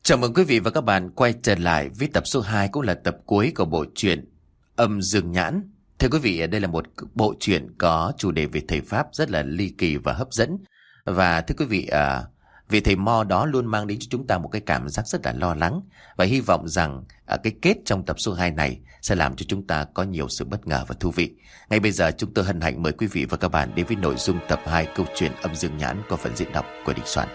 Chào mừng quý vị và các bạn quay trở lại với tập số 2 cũng là tập cuối của bộ truyện Âm Dương Nhãn. Thưa quý vị, đây là một bộ truyện có chủ đề về thầy Pháp rất là ly kỳ và hấp dẫn. Và thưa quý vị, vị thầy Mo đó luôn mang đến cho chúng ta một cái cảm giác rất là lo lắng. Và hy vọng rằng cái kết trong tập số 2 này sẽ làm cho chúng ta có nhiều sự bất ngờ và thú vị. Ngay bây giờ chúng tôi hân hạnh mời quý vị và các bạn đến với nội dung tập 2 câu chuyện Âm Dương Nhãn qua phần diễn đọc của Đình Soạn.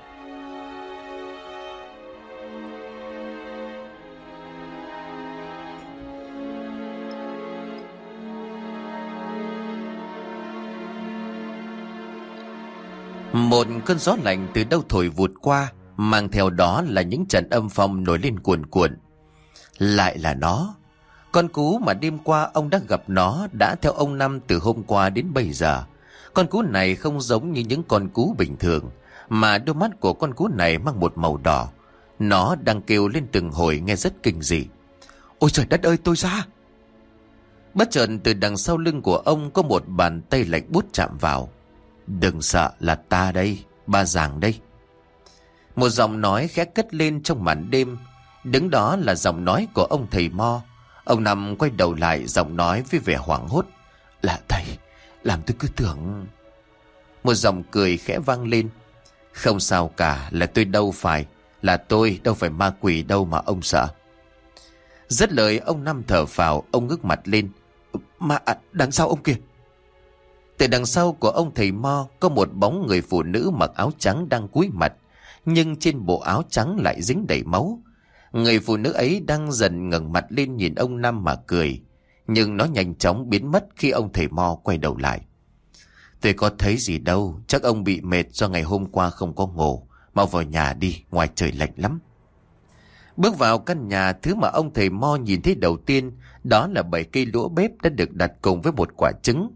Một cơn gió lạnh từ đâu thổi vụt qua, mang theo đó là những trận âm phong nổi lên cuồn cuộn. Lại là nó, con cú mà đêm qua ông đã gặp nó đã theo ông Năm từ hôm qua đến bây giờ. Con cú này không giống như những con cú bình thường, mà đôi mắt của con cú này mang một màu đỏ. Nó đang kêu lên từng hồi nghe rất kinh dị. Ôi trời đất ơi, tôi ra! Bất chợt từ đằng sau lưng của ông có một bàn tay lạnh buốt chạm vào. Đừng sợ, là ta đây, ba Giàng đây. Một giọng nói khẽ cất lên trong màn đêm. Đứng đó là giọng nói của ông thầy Mo. Ông Năm quay đầu lại, giọng nói với vẻ hoảng hốt. Là thầy, làm tôi cứ tưởng... Một giọng cười khẽ vang lên. Không sao cả, là tôi đâu phải. Là tôi, đâu phải ma quỷ đâu mà ông sợ. Dứt lời ông Năm thở phào, ông ngước mặt lên. Đằng sau ông kìa! Từ đằng sau của ông thầy Mo có một bóng người phụ nữ mặc áo trắng đang cúi mặt, nhưng trên bộ áo trắng lại dính đầy máu. Người phụ nữ ấy đang dần ngẩng mặt lên nhìn ông Năm mà cười, nhưng nó nhanh chóng biến mất khi ông thầy Mo quay đầu lại. Tôi có thấy gì đâu, chắc ông bị mệt do ngày hôm qua không có ngủ. Mau vào nhà đi, ngoài trời lạnh lắm. Bước vào căn nhà, thứ mà ông thầy Mo nhìn thấy đầu tiên đó là 7 cây đũa bếp đã được đặt cùng với một quả trứng.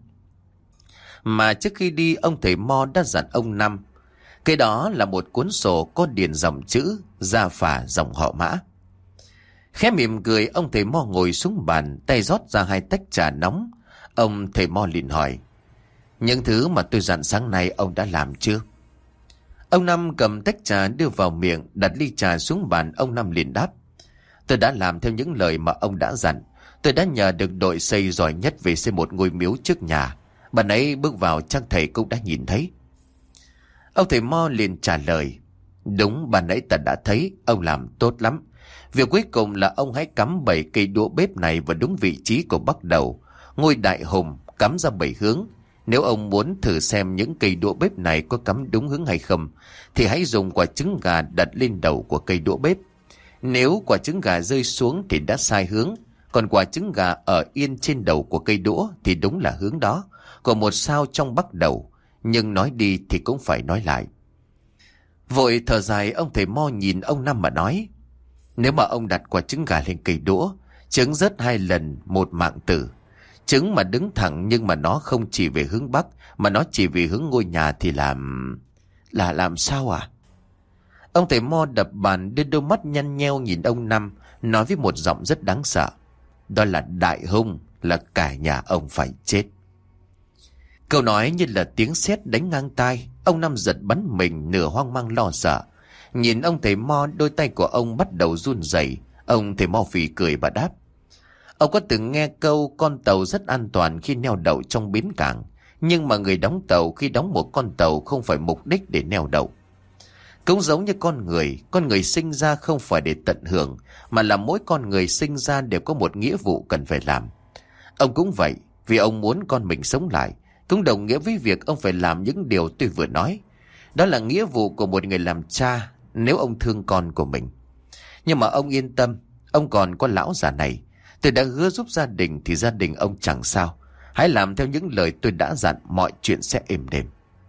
Mà trước khi đi, ông thầy Mo đã dặn ông Năm. Cái đó là một cuốn sổ có điền dòng chữ gia phả dòng họ Mã. Khẽ mỉm cười, ông thầy Mo ngồi xuống bàn, tay rót ra 2 tách trà nóng. Ông thầy Mo liền hỏi: những thứ mà tôi dặn sáng nay ông đã làm chưa? Ông Năm cầm tách trà đưa vào miệng, đặt ly trà xuống bàn. Ông Năm liền đáp: tôi đã làm theo những lời mà ông đã dặn. Tôi đã nhờ được đội xây giỏi nhất về xây một ngôi miếu trước nhà. Bạn ấy bước vào chắc thầy cũng đã nhìn thấy. Ông thầy Mo liền trả lời: đúng, bạn ấy ta đã thấy. Ông làm tốt lắm. Việc cuối cùng là ông hãy cắm 7 cây đũa bếp này vào đúng vị trí của bắc đầu ngôi đại hùng, cắm ra 7 hướng. Nếu ông muốn thử xem những cây đũa bếp này có cắm đúng hướng hay không, thì hãy dùng quả trứng gà đặt lên đầu của cây đũa bếp. Nếu quả trứng gà rơi xuống thì đã sai hướng, còn quả trứng gà ở yên trên đầu của cây đũa thì đúng là hướng đó. Còn một sao trong bắc đầu, nhưng nói đi thì cũng phải nói lại. Vội thở dài, ông thầy Mo nhìn ông Năm mà nói: nếu mà ông đặt quả trứng gà lên cây đũa, trứng rớt 2 lần, một mạng tử. Trứng mà đứng thẳng nhưng mà nó không chỉ về hướng bắc, mà nó chỉ về hướng ngôi nhà thì làm sao à? Ông thầy Mo đập bàn, đưa đôi mắt nhăn nheo nhìn ông Năm, nói với một giọng rất đáng sợ: đó là đại hung, là cả nhà ông phải chết. Câu nói như là tiếng sét đánh ngang tai. Ông Năm giật bắn mình, nửa hoang mang lo sợ. Nhìn ông thầy Mo, đôi tay của ông bắt đầu run rẩy. Ông thầy Mo phì cười và đáp: ông có từng nghe câu con tàu rất an toàn khi neo đậu trong bến cảng, nhưng mà người đóng tàu khi đóng một con tàu không phải mục đích để neo đậu. Cũng giống như con người sinh ra không phải để tận hưởng, mà là mỗi con người sinh ra đều có một nghĩa vụ cần phải làm. Ông cũng vậy, vì ông muốn con mình sống lại, cũng đồng nghĩa với việc ông phải làm những điều tôi vừa nói. Đó là nghĩa vụ của một người làm cha nếu ông thương con của mình. Nhưng mà ông yên tâm, ông còn có lão già này. Tôi đã hứa giúp gia đình thì gia đình ông chẳng sao. Hãy làm theo những lời tôi đã dặn, mọi chuyện sẽ êm đềm.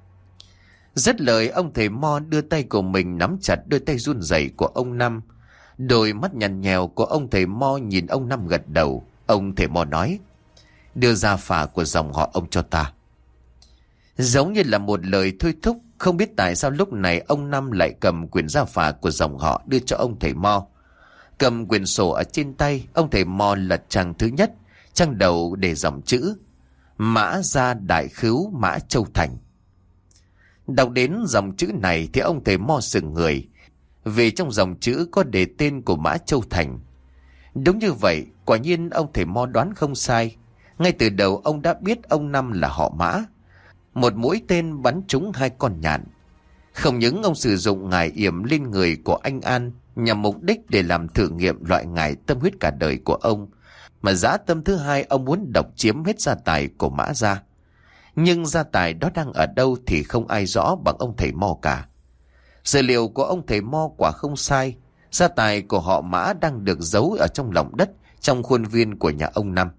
Dứt lời, ông thầy Mo đưa tay của mình nắm chặt đôi tay run rẩy của ông Năm. Đôi mắt nhằn nhèo của ông thầy Mo nhìn ông Năm gật đầu. Ông thầy Mo nói: đưa gia phả của dòng họ ông cho ta. Giống như là một lời thôi thúc. Không biết tại sao lúc này ông Năm lại cầm quyển gia phả của dòng họ đưa cho ông thầy Mo. Cầm quyển sổ ở trên tay, ông thầy Mo lật trang thứ nhất. Trang đầu để dòng chữ: Mã Gia Đại Khứu Mã Châu Thành. Đọc đến dòng chữ này thì ông thầy Mo sững người. vì trong dòng chữ có đề tên của Mã Châu Thành. Đúng như vậy, quả nhiên ông thầy Mo đoán không sai. Ngay từ đầu ông đã biết ông Năm là họ Mã. Một mũi tên bắn trúng 2 con nhạn. Không những ông sử dụng ngải yểm lên người của anh An nhằm mục đích để làm thử nghiệm loại ngải tâm huyết cả đời của ông, mà dã tâm thứ hai, ông muốn độc chiếm hết gia tài của Mã gia. Nhưng gia tài đó đang ở đâu thì không ai rõ bằng ông thầy Mo cả. Dữ liệu của ông thầy Mo quả không sai. Gia tài của họ Mã đang được giấu ở trong lòng đất, trong khuôn viên của nhà ông Năm.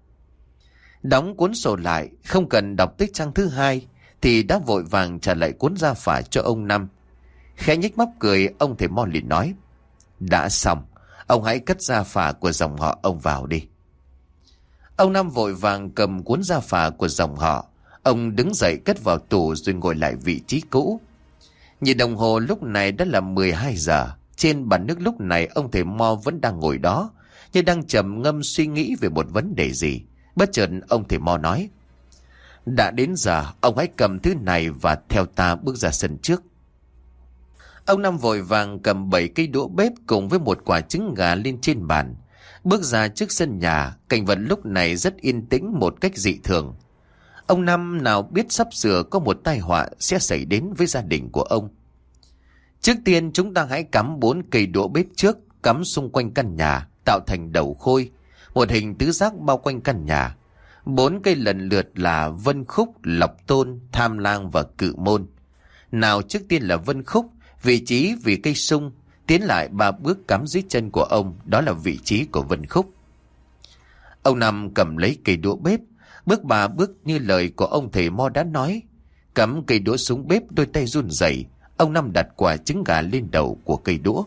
Đóng cuốn sổ lại, không cần đọc tới trang thứ 2 thì đã vội vàng trả lại cuốn gia phả cho ông Năm. Khẽ nhếch mép cười, ông thầy Mo liền nói: đã xong, ông hãy cất gia phả của dòng họ ông vào đi. Ông Năm vội vàng cầm cuốn gia phả của dòng họ. Ông đứng dậy cất vào tủ rồi ngồi lại vị trí cũ. Nhìn đồng hồ lúc này đã là 12 giờ. Trên bàn nước lúc này ông thầy Mo vẫn đang ngồi đó, như đang trầm ngâm suy nghĩ về một vấn đề gì. Bất chợt ông thầy Mo nói: đã đến giờ, ông hãy cầm thứ này và theo ta bước ra sân trước. Ông Năm vội vàng cầm 7 cây đũa bếp cùng với một quả trứng gà lên trên bàn, bước ra trước sân nhà. Cảnh vật lúc này rất yên tĩnh một cách dị thường. Ông Năm nào biết sắp sửa có một tai họa sẽ xảy đến với gia đình của ông. Trước tiên chúng ta hãy cắm 4 cây đũa bếp trước, cắm xung quanh căn nhà, tạo thành đầu khôi, một hình tứ giác bao quanh căn nhà. 4 cây lần lượt là Vân Khúc, Lộc Tôn, Tham Lang và Cự Môn. Nào trước tiên là Vân Khúc, vị trí vì cây sung, tiến lại 3 bước cắm dưới chân của ông, đó là vị trí của Vân Khúc. Ông Năm cầm lấy cây đũa bếp, bước 3 bước như lời của ông thầy Mo đã nói. Cắm cây đũa xuống bếp, đôi tay run rẩy, ông Năm đặt quả trứng gà lên đầu của cây đũa.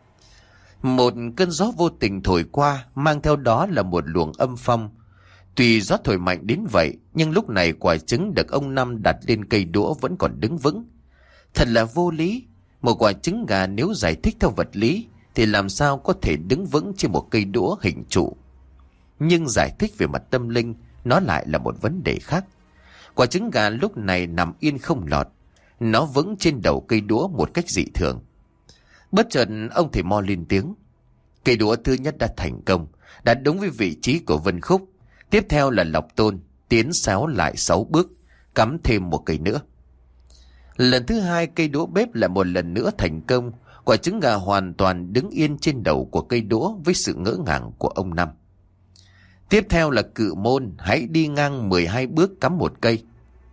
Một cơn gió vô tình thổi qua, mang theo đó là một luồng âm phong. Tuy gió thổi mạnh đến vậy, nhưng lúc này quả trứng được ông Năm đặt lên cây đũa vẫn còn đứng vững. Thật là vô lý. Một quả trứng gà nếu giải thích theo vật lý thì làm sao có thể đứng vững trên một cây đũa hình trụ. Nhưng giải thích về mặt tâm linh, nó lại là một vấn đề khác. Quả trứng gà lúc này nằm yên không lọt. Nó vững trên đầu cây đũa một cách dị thường. Bất chợt ông thầy Mo lên tiếng. Cây đũa thứ nhất đã thành công, đã đúng với vị trí của Vân Khúc. Tiếp theo là Lộc Tôn, tiến sáo lại 6 bước, cắm thêm một cây nữa. Lần thứ 2 cây đũa bếp lại một lần nữa thành công. Quả trứng gà hoàn toàn đứng yên trên đầu của cây đũa với sự ngỡ ngàng của ông Năm. Tiếp theo là Cự Môn, hãy đi ngang 12 bước cắm một cây.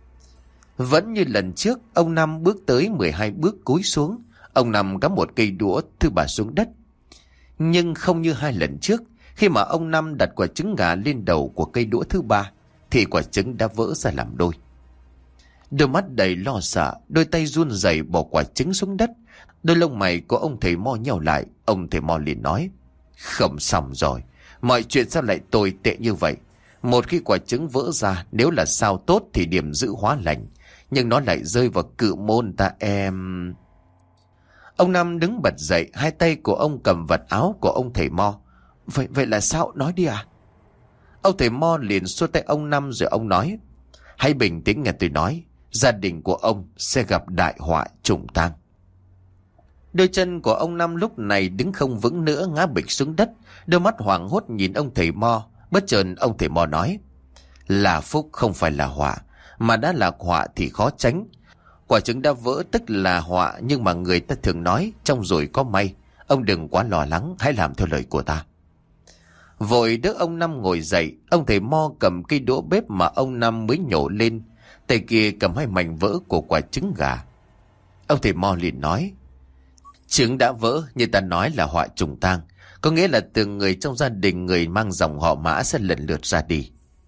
Vẫn như lần trước, ông Năm bước tới 12 bước cúi xuống. Ông Năm cắm một cây đũa thứ 3 xuống đất. Nhưng không như 2 lần trước, khi mà ông Năm đặt quả trứng gà lên đầu của cây đũa thứ 3 thì quả trứng đã vỡ ra làm đôi. Đôi mắt đầy lo sợ, đôi tay run rẩy bỏ quả trứng xuống đất. Đôi lông mày của ông thầy Mo nheo lại. Ông thầy Mo liền nói: không xong rồi, mọi chuyện sao lại tồi tệ như vậy. Một khi quả trứng vỡ ra, nếu là sao tốt thì điểm giữ hóa lành, nhưng nó lại rơi vào Cự Môn ta em. Ông Năm đứng bật dậy, 2 tay của ông cầm vạt áo của ông thầy Mo. Vậy là sao, nói đi à? Ông thầy Mo liền xua tay ông Năm rồi ông nói: hãy bình tĩnh nghe tôi nói. Gia đình của ông sẽ gặp đại họa trùng tang. Đôi chân của ông Năm lúc này đứng không vững nữa, ngã bịch xuống đất. Đôi mắt hoảng hốt nhìn ông thầy Mo. Bất chợt ông thầy Mo nói: là phúc không phải là họa, mà đã là họa thì khó tránh. Quả trứng đã vỡ tức là họa, nhưng mà người ta thường nói trong rồi có may. Ông đừng quá lo lắng, hãy làm theo lời của ta. Vội đỡ ông Năm ngồi dậy, ông thầy Mo cầm cây đũa bếp mà ông Năm mới nhổ lên, tay kia cầm 2 mảnh vỡ của quả trứng gà. Ông thầy Mo liền nói: trứng đã vỡ, như ta nói là họa trùng tang, có nghĩa là từng người trong gia đình, người mang dòng họ Mã sẽ lần lượt ra đi.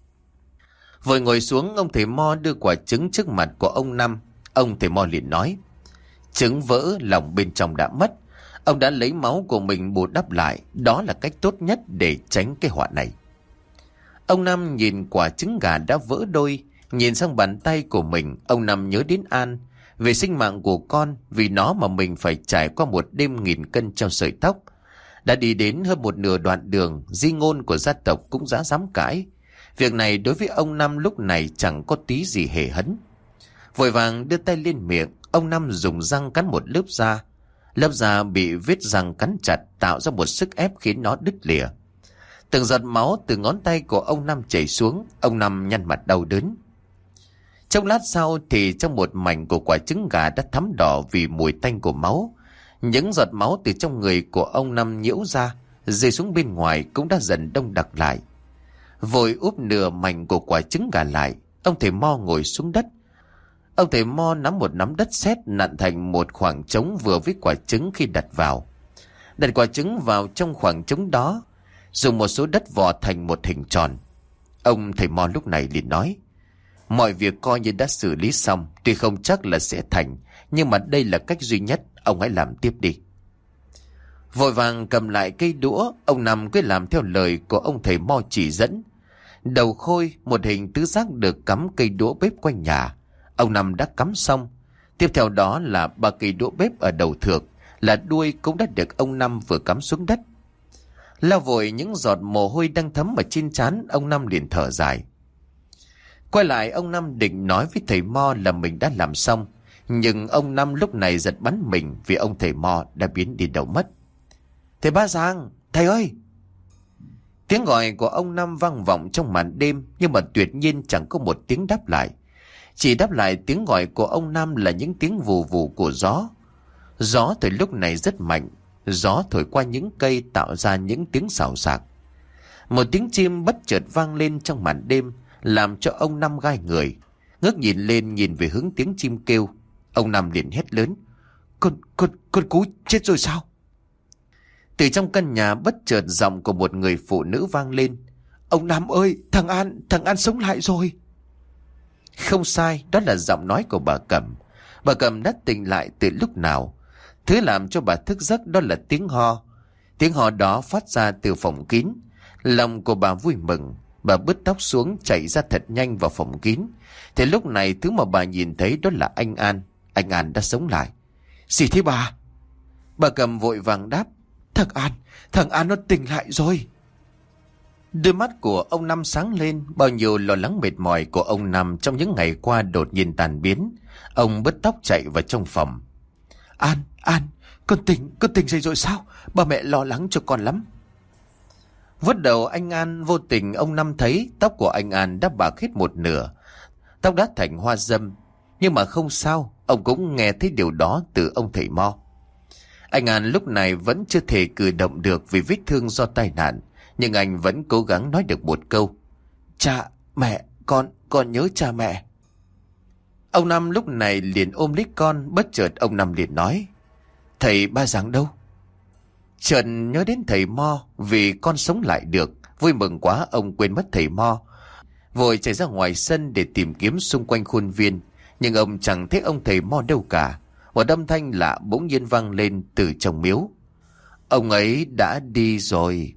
Vội ngồi xuống, ông thầy Mo đưa quả trứng trước mặt của ông Năm. Ông thầy Mo liền nói: trứng vỡ, lòng bên trong đã mất. Ông đã lấy máu của mình bù đắp lại, đó là cách tốt nhất để tránh cái họa này. Ông Năm nhìn quả trứng gà đã vỡ đôi, nhìn sang bàn tay của mình, ông Năm nhớ đến An, về sinh mạng của con, vì nó mà mình phải trải qua một đêm 1000 cân treo sợi tóc. Đã đi đến hơn một nửa đoạn đường, di ngôn của gia tộc cũng dám cãi. Việc này đối với ông Năm lúc này chẳng có tí gì hề hấn. Vội vàng đưa tay lên miệng, ông Năm dùng răng cắn một lớp da. Lớp da bị vết răng cắn chặt tạo ra một sức ép khiến nó đứt lìa. Từng giọt máu từ ngón tay của ông Năm chảy xuống. Ông Năm nhăn mặt đau đớn. Trong lát sau thì trong một mảnh của quả trứng gà đã thắm đỏ vì mùi tanh của máu. Những giọt máu từ trong người của ông Năm nhiễu ra, rơi xuống bên ngoài cũng đã dần đông đặc lại. Vội úp nửa mảnh của quả trứng gà lại, ông thầy Mo ngồi xuống đất. Ông thầy Mo nắm một nắm đất sét nặn thành một khoảng trống vừa với quả trứng khi đặt vào. Đặt quả trứng vào trong khoảng trống đó, dùng một số đất vò thành một hình tròn. Ông thầy Mo lúc này liền nói: mọi việc coi như đã xử lý xong, tuy không chắc là sẽ thành, nhưng mà đây là cách duy nhất, ông hãy làm tiếp đi. Vội vàng cầm lại cây đũa, ông Năm cứ làm theo lời của ông thầy Mo chỉ dẫn. Đầu khôi, một hình tứ giác được cắm cây đũa bếp quanh nhà. Ông Năm đã cắm xong. Tiếp theo đó là 3 cây đũa bếp ở đầu thượng, là đuôi cũng đã được ông Năm vừa cắm xuống đất. Lau vội những giọt mồ hôi đang thấm ở trên trán, ông Năm liền thở dài. Quay lại, ông Năm định nói với thầy Mo là mình đã làm xong, nhưng ông Năm lúc này giật bắn mình vì ông thầy Mo đã biến đi đâu mất. Thầy Ba Giang, thầy ơi! Tiếng gọi của ông Năm vang vọng trong màn đêm, nhưng mà tuyệt nhiên chẳng có một tiếng đáp lại. Chỉ đáp lại tiếng gọi của ông Năm là những tiếng vù vù của gió. Gió thời lúc này rất mạnh, gió thổi qua những cây tạo ra những tiếng xào xạc. Một tiếng chim bất chợt vang lên trong màn đêm, làm cho ông Năm gai người. Ngước nhìn lên, nhìn về hướng tiếng chim kêu, ông Năm liền hét lớn: Con cú chết rồi sao? Từ trong căn nhà bất chợt giọng của một người phụ nữ vang lên: ông Năm ơi, thằng An sống lại rồi. Không sai, đó là giọng nói của bà Cẩm. Bà Cẩm đã tỉnh lại từ lúc nào. Thứ làm cho bà thức giấc đó là tiếng ho. Tiếng ho đó phát ra từ phòng kín. Lòng của bà vui mừng. Bà bứt tóc xuống chạy ra thật nhanh vào phòng kín. Thì lúc này thứ mà bà nhìn thấy đó là anh An. Anh An đã sống lại. Gì thế bà? Bà Cẩm vội vàng đáp: Thằng An nó tỉnh lại rồi. Đôi mắt của ông Năm sáng lên, bao nhiêu lo lắng mệt mỏi của ông Năm trong những ngày qua đột nhiên tan biến. Ông bứt tóc chạy vào trong phòng. An, con tỉnh dậy rồi sao? Ba mẹ lo lắng cho con lắm. Vớt đầu anh An, vô tình ông Năm thấy tóc của anh An đã bạc hết một nửa. Tóc đã thành hoa dâm. Nhưng mà không sao, ông cũng nghe thấy điều đó từ ông thầy Mo. Anh An lúc này vẫn chưa thể cử động được vì vết thương do tai nạn. Nhưng anh vẫn cố gắng nói được một câu: cha, mẹ, con nhớ cha mẹ. Ông Năm lúc này liền ôm lấy con. Bất chợt ông Năm liền nói: thầy Ba Giang đâu? Chợt nhớ đến thầy Mo vì con sống lại được. Vui mừng quá, ông quên mất thầy Mo, vội chạy ra ngoài sân để tìm kiếm xung quanh khuôn viên. Nhưng ông chẳng thấy ông thầy Mo đâu cả. Một âm thanh lạ bỗng nhiên vang lên từ trong miếu: ông ấy đã đi rồi.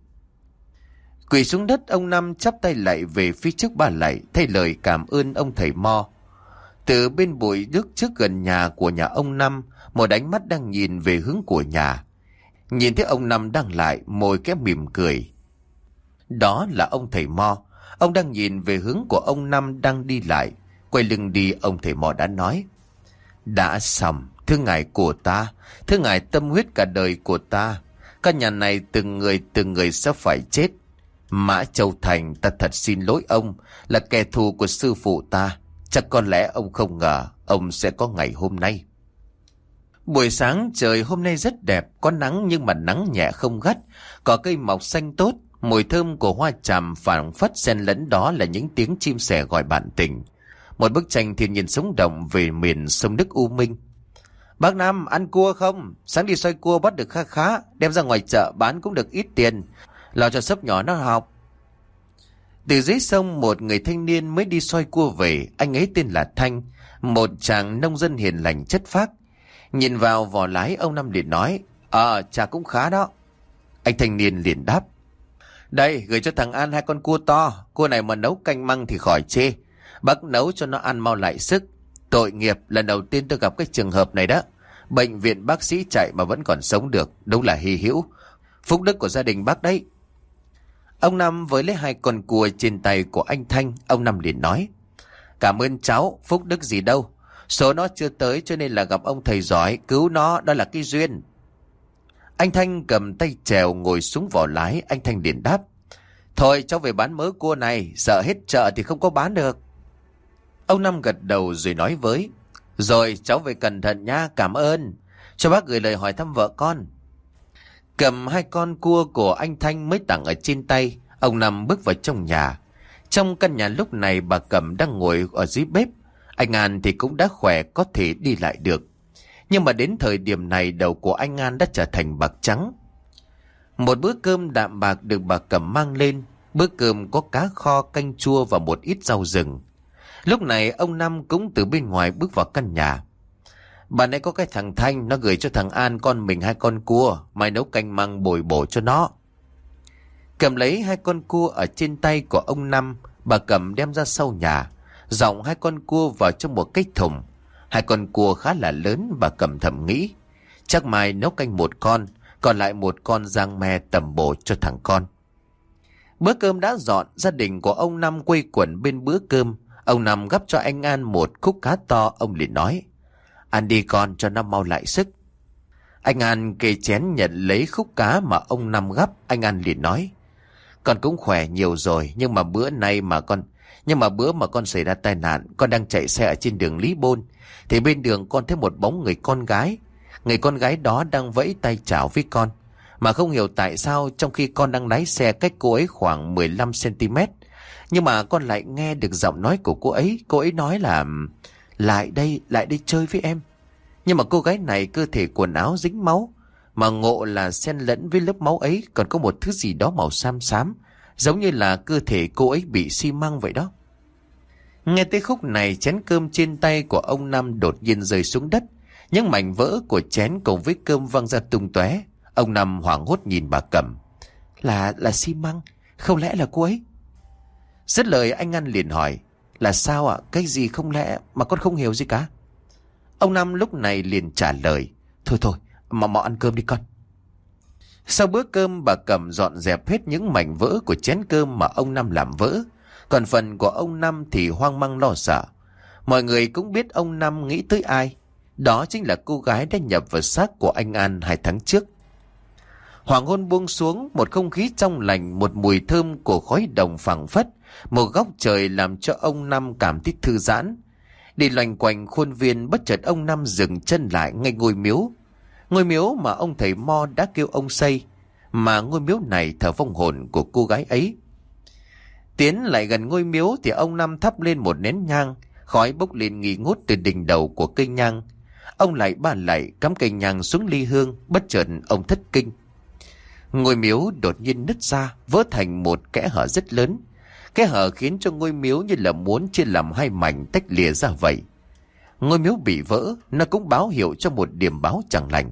Quỳ xuống đất, ông Năm chắp tay lại về phía trước ba lạy, thay lời cảm ơn ông thầy Mo. Từ bên bụi nước trước gần nhà của nhà ông Năm, một ánh mắt đang nhìn về hướng của nhà. Nhìn thấy ông Năm đang lại, môi khẽ mỉm cười. Đó là ông thầy Mo. Ông đang nhìn về hướng của ông Năm đang đi lại. Quay lưng đi, ông thầy Mo đã nói: đã xong, thưa ngài của ta, thưa ngài tâm huyết cả đời của ta. Căn nhà này từng người sẽ phải chết. Mã Châu Thành, ta thật xin lỗi ông, là kẻ thù của sư phụ ta. Chắc có lẽ ông không ngờ ông sẽ có ngày hôm nay. Buổi sáng trời hôm nay rất đẹp, có nắng nhưng mà nắng nhẹ không gắt, có cây mọc xanh tốt, mùi thơm của hoa tràm phảng phất xen lẫn đó là những tiếng chim sẻ gọi bạn tình. Một bức tranh thiên nhiên sống động về miền sông nước U Minh. Bác Năm ăn cua không? Sáng đi soi cua bắt được khá khá, đem ra ngoài chợ bán cũng được ít tiền, lo cho sấp nhỏ nó học. Từ dưới sông một người thanh niên mới đi soi cua về. Anh ấy tên là Thanh, một chàng nông dân hiền lành chất phác. Nhìn vào vỏ lái, ông Năm liền nói: chả cũng khá đó. Anh thanh niên liền đáp: đây, gửi cho thằng An 2 con cua to. Cua này mà nấu canh măng thì khỏi chê. Bác nấu cho nó ăn mau lại sức. Tội nghiệp, lần đầu tiên tôi gặp cái trường hợp này đó. Bệnh viện bác sĩ chạy mà vẫn còn sống được, đúng là hy hữu. Phúc đức của gia đình bác đấy. Ông Năm với lấy 2 con cua trên tay của anh Thanh. Ông Năm liền nói: cảm ơn cháu, phúc đức gì đâu. Số nó chưa tới cho nên là gặp ông thầy giỏi cứu nó, đó là cái duyên. Anh Thanh cầm tay chèo ngồi xuống vỏ lái. Anh Thanh liền đáp: Thôi cháu về bán mớ cua này, sợ hết chợ thì không có bán được. Ông Năm gật đầu rồi nói với: Rồi cháu về cẩn thận nha, cảm ơn. Cho bác gửi lời hỏi thăm vợ con. Cầm 2 con cua của anh Thanh mới tặng ở trên tay, ông Năm bước vào trong nhà. Trong căn nhà lúc này bà Cẩm đang ngồi ở dưới bếp. Anh An thì cũng đã khỏe, có thể đi lại được. Nhưng mà đến thời điểm này đầu của anh An đã trở thành bạc trắng. Một bữa cơm đạm bạc được bà Cẩm mang lên. Bữa cơm có cá kho, canh chua và một ít rau rừng. Lúc này ông Năm cũng từ bên ngoài bước vào căn nhà. Bà này có cái thằng Thanh, nó gửi cho thằng An con mình 2 con cua, mai nấu canh măng bồi bổ cho nó. Cầm lấy 2 con cua ở trên tay của ông Năm, bà Cẩm đem ra sau nhà, dòng 2 con cua vào trong một cái thùng. 2 con cua khá là lớn, bà Cẩm thầm nghĩ chắc mai nấu canh 1 con, còn lại 1 con rang me tẩm bổ cho thằng con. Bữa cơm đã dọn, gia đình của ông Năm quây quần bên bữa cơm. Ông Năm gắp cho anh An một khúc cá to, ông liền nói: Ăn đi con, cho nó mau lại sức. Anh An kề chén nhận lấy khúc cá mà ông Năm gắp. Anh An liền nói: Con cũng khỏe nhiều rồi, nhưng mà bữa mà con xảy ra tai nạn, con đang chạy xe ở trên đường Lý Bôn, thì bên đường con thấy một bóng người con gái. Người con gái đó đang vẫy tay chào với con, mà không hiểu tại sao trong khi con đang lái xe cách cô ấy khoảng 15 cm, nhưng mà con lại nghe được giọng nói của cô ấy. Cô ấy nói là lại đây chơi với em. Nhưng mà cô gái này cơ thể quần áo dính máu, mà ngộ là xen lẫn với lớp máu ấy còn có một thứ gì đó màu xám xám, giống như là cơ thể cô ấy bị xi măng vậy đó. Nghe tới khúc này, chén cơm trên tay của ông Năm đột nhiên rơi xuống đất. Những mảnh vỡ của chén cùng với cơm văng ra tung tóe. Ông Năm hoảng hốt nhìn bà Cẩm: Là xi măng, không lẽ là cô ấy? Dứt lời anh An liền hỏi: Là sao ạ? Cái gì không lẽ mà con không hiểu gì cả? Ông Năm lúc này liền trả lời: Thôi mà ăn cơm đi con. Sau bữa cơm, bà Cẩm dọn dẹp hết những mảnh vỡ của chén cơm mà ông Năm làm vỡ. Còn phần của ông Năm thì hoang mang lo sợ. Mọi người cũng biết ông Năm nghĩ tới ai. Đó chính là cô gái đã nhập vào xác của anh An 2 tháng trước. Hoàng hôn buông xuống, một không khí trong lành, một mùi thơm của khói đồng phảng phất, một góc trời làm cho ông Năm cảm thấy thư giãn. Đi loanh quanh khuôn viên, bất chợt ông Năm dừng chân lại ngay ngôi miếu. Ngôi miếu mà ông thầy Mo đã kêu ông xây, mà ngôi miếu này thờ vong hồn của cô gái ấy. Tiến lại gần ngôi miếu thì ông Năm thắp lên một nén nhang, khói bốc lên nghi ngút từ đỉnh đầu của cây nhang. Ông lại ba lại cắm cây nhang xuống ly hương, bất chợt ông thất kinh. Ngôi miếu đột nhiên nứt ra, vỡ thành một kẽ hở rất lớn. Cái hở khiến cho ngôi miếu như là muốn chia làm 2 mảnh tách lìa ra vậy. Ngôi miếu bị vỡ, nó cũng báo hiệu cho một điểm báo chẳng lành.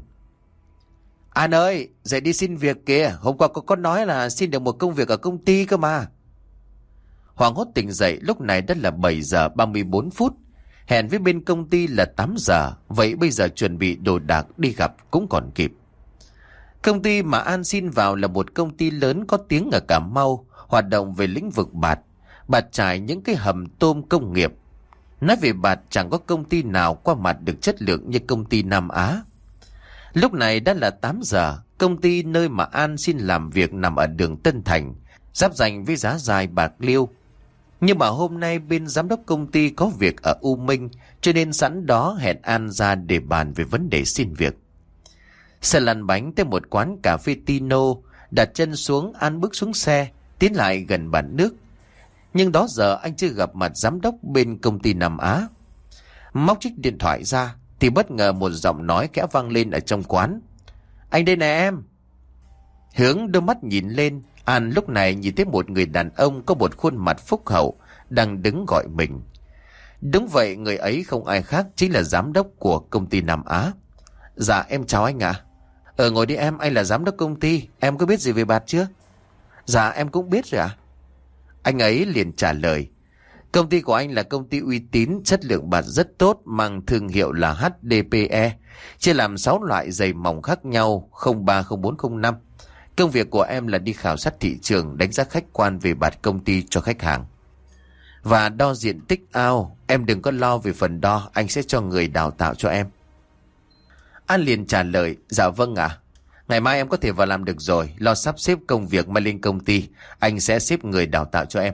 An ơi, dậy đi xin việc kìa, hôm qua có nói là xin được một công việc ở công ty cơ mà. Hoàng hốt tỉnh dậy, lúc này đã là 7 giờ 34 phút. Hẹn với bên công ty là 8 giờ, vậy bây giờ chuẩn bị đồ đạc đi gặp cũng còn kịp. Công ty mà An xin vào là một công ty lớn có tiếng ở Cà Mau, hoạt động về lĩnh vực bạt. Bạt trải những cái hầm tôm công nghiệp. Nói về bạt, chẳng có công ty nào qua mặt được chất lượng như công ty Nam Á. Lúc này đã là 8 giờ, công ty nơi mà An xin làm việc nằm ở đường Tân Thành, giáp ranh với Giá Dài Bạc Liêu. Nhưng mà hôm nay bên giám đốc công ty có việc ở U Minh, cho nên sẵn đó hẹn An ra để bàn về vấn đề xin việc. Xe lăn bánh tới một quán cà phê Tino, đặt chân xuống, An bước xuống xe, tiến lại gần bàn nước. Nhưng đó giờ anh chưa gặp mặt giám đốc bên công ty Nam Á. Móc chiếc điện thoại ra thì bất ngờ một giọng nói khẽ vang lên ở trong quán: Anh đây nè em. Hướng đôi mắt nhìn lên, An lúc này nhìn thấy một người đàn ông có một khuôn mặt phúc hậu đang đứng gọi mình. Đúng vậy, người ấy không ai khác chính là giám đốc của công ty Nam Á. Dạ em chào anh ạ. Ngồi đi em, anh là giám đốc công ty, em có biết gì về bạt chưa? Dạ em cũng biết rồi ạ. Anh ấy liền trả lời: Công ty của anh là công ty uy tín, chất lượng bạt rất tốt, mang thương hiệu là HDPE, chia làm 6 loại giày mỏng khác nhau 03, 04, 05. Công việc của em là đi khảo sát thị trường, đánh giá khách quan về bạt công ty cho khách hàng và đo diện tích ao. Em đừng có lo về phần đo, anh sẽ cho người đào tạo cho em. An liền trả lời: Dạ vâng ạ. Ngày mai em có thể vào làm được rồi. Lo sắp xếp công việc mà lên công ty, anh sẽ xếp người đào tạo cho em.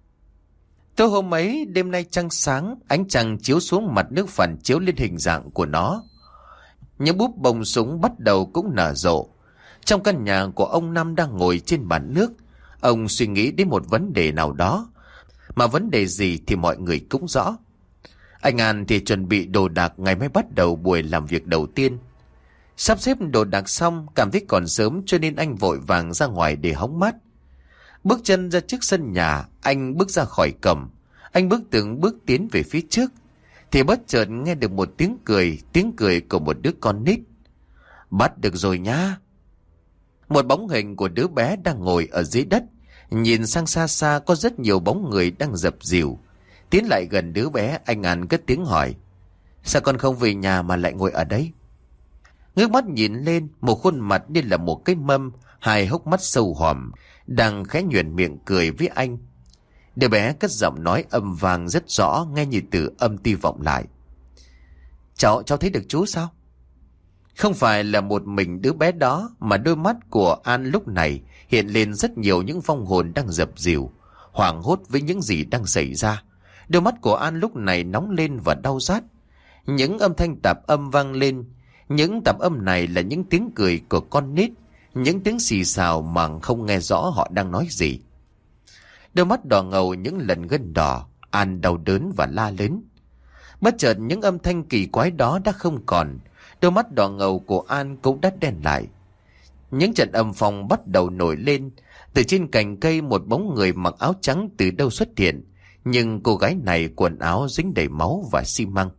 Tối hôm ấy, đêm nay trăng sáng, ánh trăng chiếu xuống mặt nước phản chiếu lên hình dạng của nó. Những búp bông súng bắt đầu cũng nở rộ. Trong căn nhà của ông Năm đang ngồi trên bàn nước, ông suy nghĩ đến một vấn đề nào đó. Mà vấn đề gì thì mọi người cũng rõ. Anh An thì chuẩn bị đồ đạc ngày mai bắt đầu buổi làm việc đầu tiên. Sắp xếp đồ đạc xong, cảm thấy còn sớm cho nên anh vội vàng ra ngoài để hóng mát. Bước chân ra trước sân nhà, anh bước ra khỏi cổng. Anh bước từng bước tiến về phía trước, thì bất chợt nghe được một tiếng cười của một đứa con nít. Bắt được rồi nhá. Một bóng hình của đứa bé đang ngồi ở dưới đất. Nhìn sang xa xa có rất nhiều bóng người đang dập dìu. Tiến lại gần đứa bé, anh An cất tiếng hỏi: sao con không về nhà mà lại ngồi ở đây? Ngước mắt nhìn lên, một khuôn mặt như là một cái mâm, hai hốc mắt sâu hòm, đang khẽ nhoẻn miệng cười với anh. Đứa bé cất giọng nói âm vang rất rõ, nghe như từ âm ti vọng lại: cháu thấy được chú sao? Không phải là một mình đứa bé đó, mà đôi mắt của An lúc này hiện lên rất nhiều những vong hồn đang dập dìu, hoảng hốt với những gì đang xảy ra. Đôi mắt của An lúc này nóng lên và đau rát. Những âm thanh tạp âm vang lên. Những tạp âm này là những tiếng cười của con nít, những tiếng xì xào mà không nghe rõ họ đang nói gì. Đôi mắt đỏ ngầu những lần gân đỏ, An đau đớn và la lớn. Bất chợt những âm thanh kỳ quái đó đã không còn. Đôi mắt đỏ ngầu của An cũng đã đen lại. Những trận âm phong bắt đầu nổi lên. Từ trên cành cây một bóng người mặc áo trắng từ đâu xuất hiện. Nhưng cô gái này quần áo dính đầy máu và xi măng.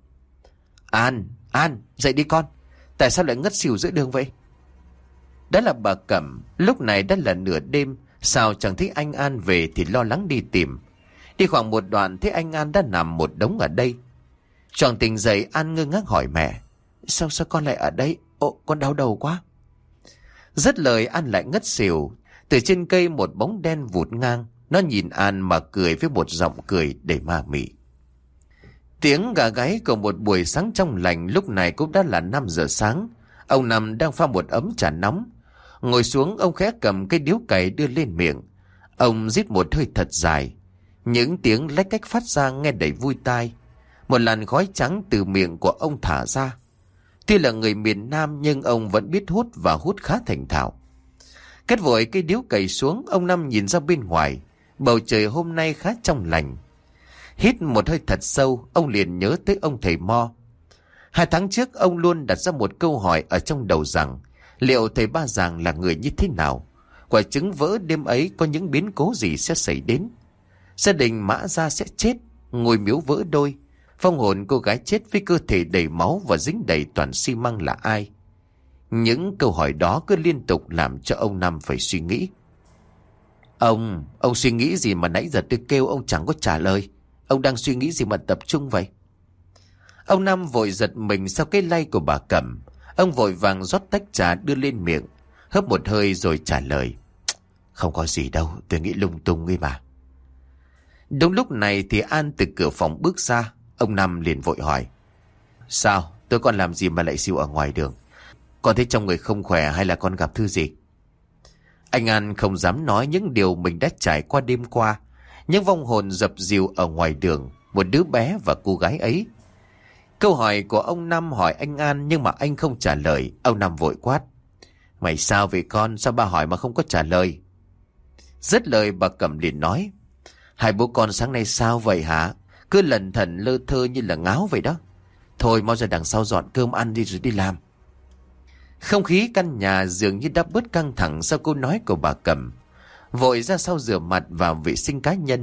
An, dậy đi con. Tại sao lại ngất xỉu giữa đường vậy? Đó là bà Cẩm. Lúc này đã là nửa đêm, sao chẳng thấy anh An về thì lo lắng đi tìm. Đi khoảng một đoạn thấy anh An đã nằm một đống ở đây. Choàng tỉnh dậy, An ngơ ngác hỏi mẹ: Sao con lại ở đây? Con đau đầu quá. Dứt lời An lại ngất xỉu. Từ trên cây một bóng đen vụt ngang. Nó nhìn An mà cười với một giọng cười đầy ma mị. Tiếng gà gáy của một buổi sáng trong lành. Lúc này cũng đã là 5 giờ sáng. Ông Năm đang pha một ấm trà nóng. Ngồi xuống, ông khẽ cầm cái điếu cày đưa lên miệng. Ông rít một hơi thật dài. Những tiếng lách cách phát ra nghe đầy vui tai. Một làn khói trắng từ miệng của ông thả ra. Tuy là người miền Nam nhưng ông vẫn biết hút và hút khá thành thạo. Cất vội cây điếu cày xuống, ông Năm nhìn ra bên ngoài. Bầu trời hôm nay khá trong lành. Hít một hơi thật sâu, ông liền nhớ tới ông thầy Mo. 2 tháng trước ông luôn đặt ra một câu hỏi ở trong đầu rằng liệu thầy Ba Giàng là người như thế nào. Quả trứng vỡ đêm ấy có những biến cố gì sẽ xảy đến. Gia đình Mã Gia sẽ chết, ngôi miếu vỡ đôi. Phong hồn cô gái chết với cơ thể đầy máu và dính đầy toàn xi măng là ai? Những câu hỏi đó cứ liên tục làm cho ông Năm phải suy nghĩ. Ông suy nghĩ gì mà nãy giờ tôi kêu ông chẳng có trả lời? Ông đang suy nghĩ gì mà tập trung vậy? Ông Năm vội giật mình sau cái lay của bà Cẩm. Ông vội vàng rót tách trà đưa lên miệng, hớp một hơi rồi trả lời: Không có gì đâu, tôi nghĩ lung tung ấy mà. Đúng lúc này thì An từ cửa phòng bước ra. Ông Năm liền vội hỏi: Sao? Tôi còn làm gì mà lại xỉu ở ngoài đường? Con thấy trong người không khỏe hay là con gặp thứ gì? Anh An không dám nói những điều mình đã trải qua đêm qua. Những vong hồn dập dìu ở ngoài đường, một đứa bé và cô gái ấy. Câu hỏi của ông Năm hỏi anh An nhưng mà anh không trả lời. Ông Năm vội quát: Mày sao vậy con? Sao ba hỏi mà không có trả lời? Dứt lời bà Cẩm liền nói: Hai bố con sáng nay sao vậy hả? Cứ lẩn thẩn lơ thơ như là ngáo vậy đó. Thôi mau ra đằng sau dọn cơm ăn đi rồi đi làm. Không khí căn nhà dường như đã bớt căng thẳng sau câu nói của bà Cẩm. Vội ra sau rửa mặt và vệ sinh cá nhân.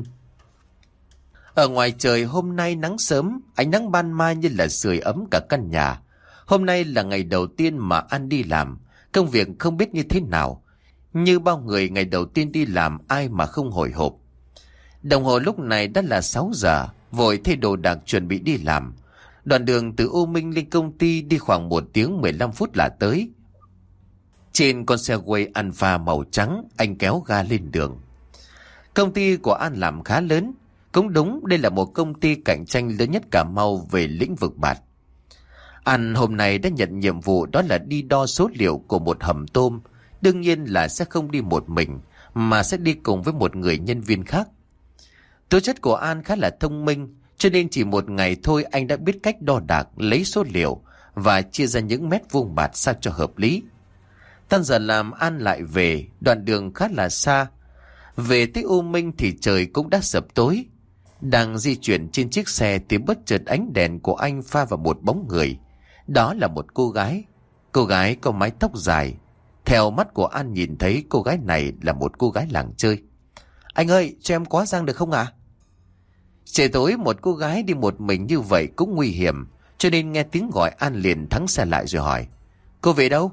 Ở ngoài trời hôm nay nắng sớm, ánh nắng ban mai như là sưởi ấm cả căn nhà. Hôm nay là ngày đầu tiên mà An đi làm, công việc không biết như thế nào. Như bao người ngày đầu tiên đi làm ai mà không hồi hộp. Đồng hồ lúc này đã là 6 giờ, vội thay đồ đạc chuẩn bị đi làm. Đoạn đường từ U Minh lên công ty đi khoảng 1 tiếng 15 phút là tới. Trên con xe quay Alpha màu trắng, anh kéo ga lên đường. Công ty của An làm khá lớn. Cũng đúng, đây là một công ty cạnh tranh lớn nhất Cà Mau về lĩnh vực bạt. An hôm nay đã nhận nhiệm vụ đó là đi đo số liệu của một hầm tôm. Đương nhiên là sẽ không đi một mình, mà sẽ đi cùng với một người nhân viên khác. Tố chất của An khá là thông minh, cho nên chỉ một ngày thôi anh đã biết cách đo đạc, lấy số liệu và chia ra những mét vuông bạt sao cho hợp lý. Tan giờ làm An lại về, đoạn đường khá là xa. Về tới U Minh thì trời cũng đã sập tối. Đang di chuyển trên chiếc xe thì bất chợt ánh đèn của anh pha vào một bóng người. Đó là một cô gái. Cô gái có mái tóc dài. Theo mắt của An nhìn thấy cô gái này là một cô gái làng chơi. Anh ơi, cho em quá giang được không ạ? Trời tối một cô gái đi một mình như vậy cũng nguy hiểm, cho nên nghe tiếng gọi An liền thắng xe lại rồi hỏi. Cô về đâu?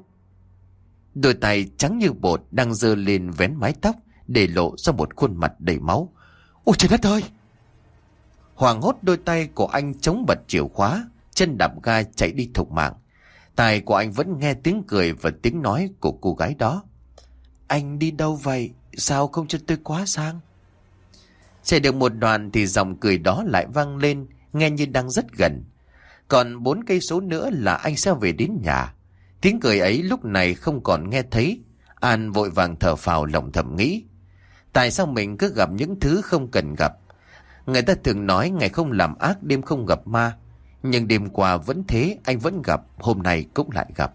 Đôi tay trắng như bột đang giơ lên vén mái tóc, để lộ ra một khuôn mặt đầy máu. Ôi trời đất ơi! Hoảng hốt đôi tay của anh chống bật chìa khóa, chân đạp ga chạy đi thục mạng. Tai của anh vẫn nghe tiếng cười và tiếng nói của cô gái đó. Anh đi đâu vậy? Sao không cho tôi quá sang? Chạy được một đoạn thì giọng cười đó lại vang lên, nghe như đang rất gần. Còn 4 cây số nữa là anh sẽ về đến nhà. Tiếng cười ấy lúc này không còn nghe thấy. An vội vàng thở phào lòng thầm nghĩ. Tại sao mình cứ gặp những thứ không cần gặp? Người ta thường nói ngày không làm ác đêm không gặp ma. Nhưng đêm qua vẫn thế, anh vẫn gặp, hôm nay cũng lại gặp.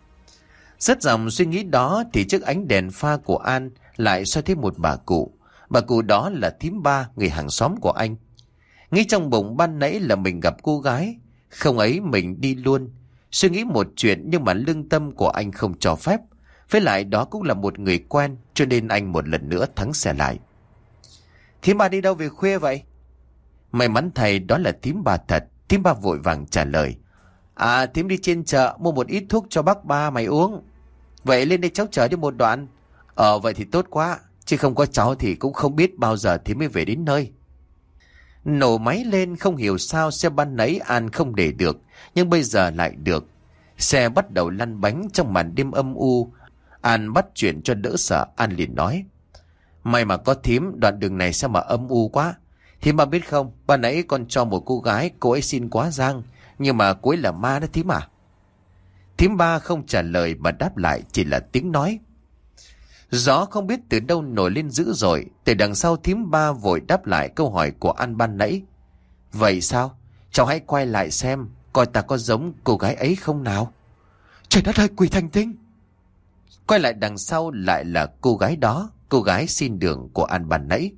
Rất dòng suy nghĩ đó thì trước ánh đèn pha của An lại soi thấy một bà cụ. Bà cụ đó là thím Ba, người hàng xóm của anh. Nghĩ trong bụng ban nãy là mình gặp cô gái, không ấy mình đi luôn. Suy nghĩ một chuyện nhưng mà lương tâm của anh không cho phép. Với lại đó cũng là một người quen, cho nên anh một lần nữa thắng xe lại. Thím Ba đi đâu về khuya vậy? May mắn thầy đó là thím Ba thật. Thím Ba vội vàng trả lời. À, thím đi trên chợ mua một ít thuốc cho bác Ba mày uống. Vậy lên đây cháu chở đi một đoạn. Vậy thì tốt quá. Chứ không có cháu thì cũng không biết bao giờ thím mới về đến nơi. Nổ máy lên, không hiểu sao xe ban nãy An không để được, nhưng bây giờ lại được. Xe bắt đầu lăn bánh trong màn đêm âm u. An bắt chuyện cho đỡ sợ, An liền nói. May mà có thím, đoạn đường này sao mà âm u quá. Thím Ba biết không, ban nãy con cho một cô gái, cô ấy xin quá giang, nhưng mà cô ấy là ma đó thím à. Thím Ba không trả lời mà đáp lại chỉ là tiếng nói. Gió không biết từ đâu nổi lên dữ dội. Từ đằng sau thím Ba vội đáp lại câu hỏi của An ban nãy. Vậy sao? Cháu hãy quay lại xem, coi ta có giống cô gái ấy không nào. Trời đất ơi, quỷ thành tinh! Quay lại đằng sau lại là cô gái đó, cô gái xin đường của An ban nãy.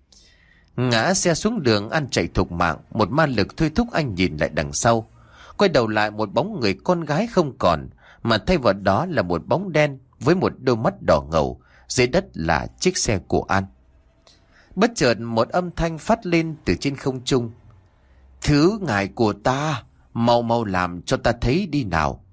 Ngã xe xuống đường, An chạy thục mạng, một ma lực thôi thúc anh nhìn lại đằng sau. Quay đầu lại một bóng người con gái không còn, mà thay vào đó là một bóng đen với một đôi mắt đỏ ngầu. Dưới đất là chiếc xe của An. Bất chợt một âm thanh phát lên từ trên không trung. Thứ ngài của ta, mau mau làm cho ta thấy đi nào.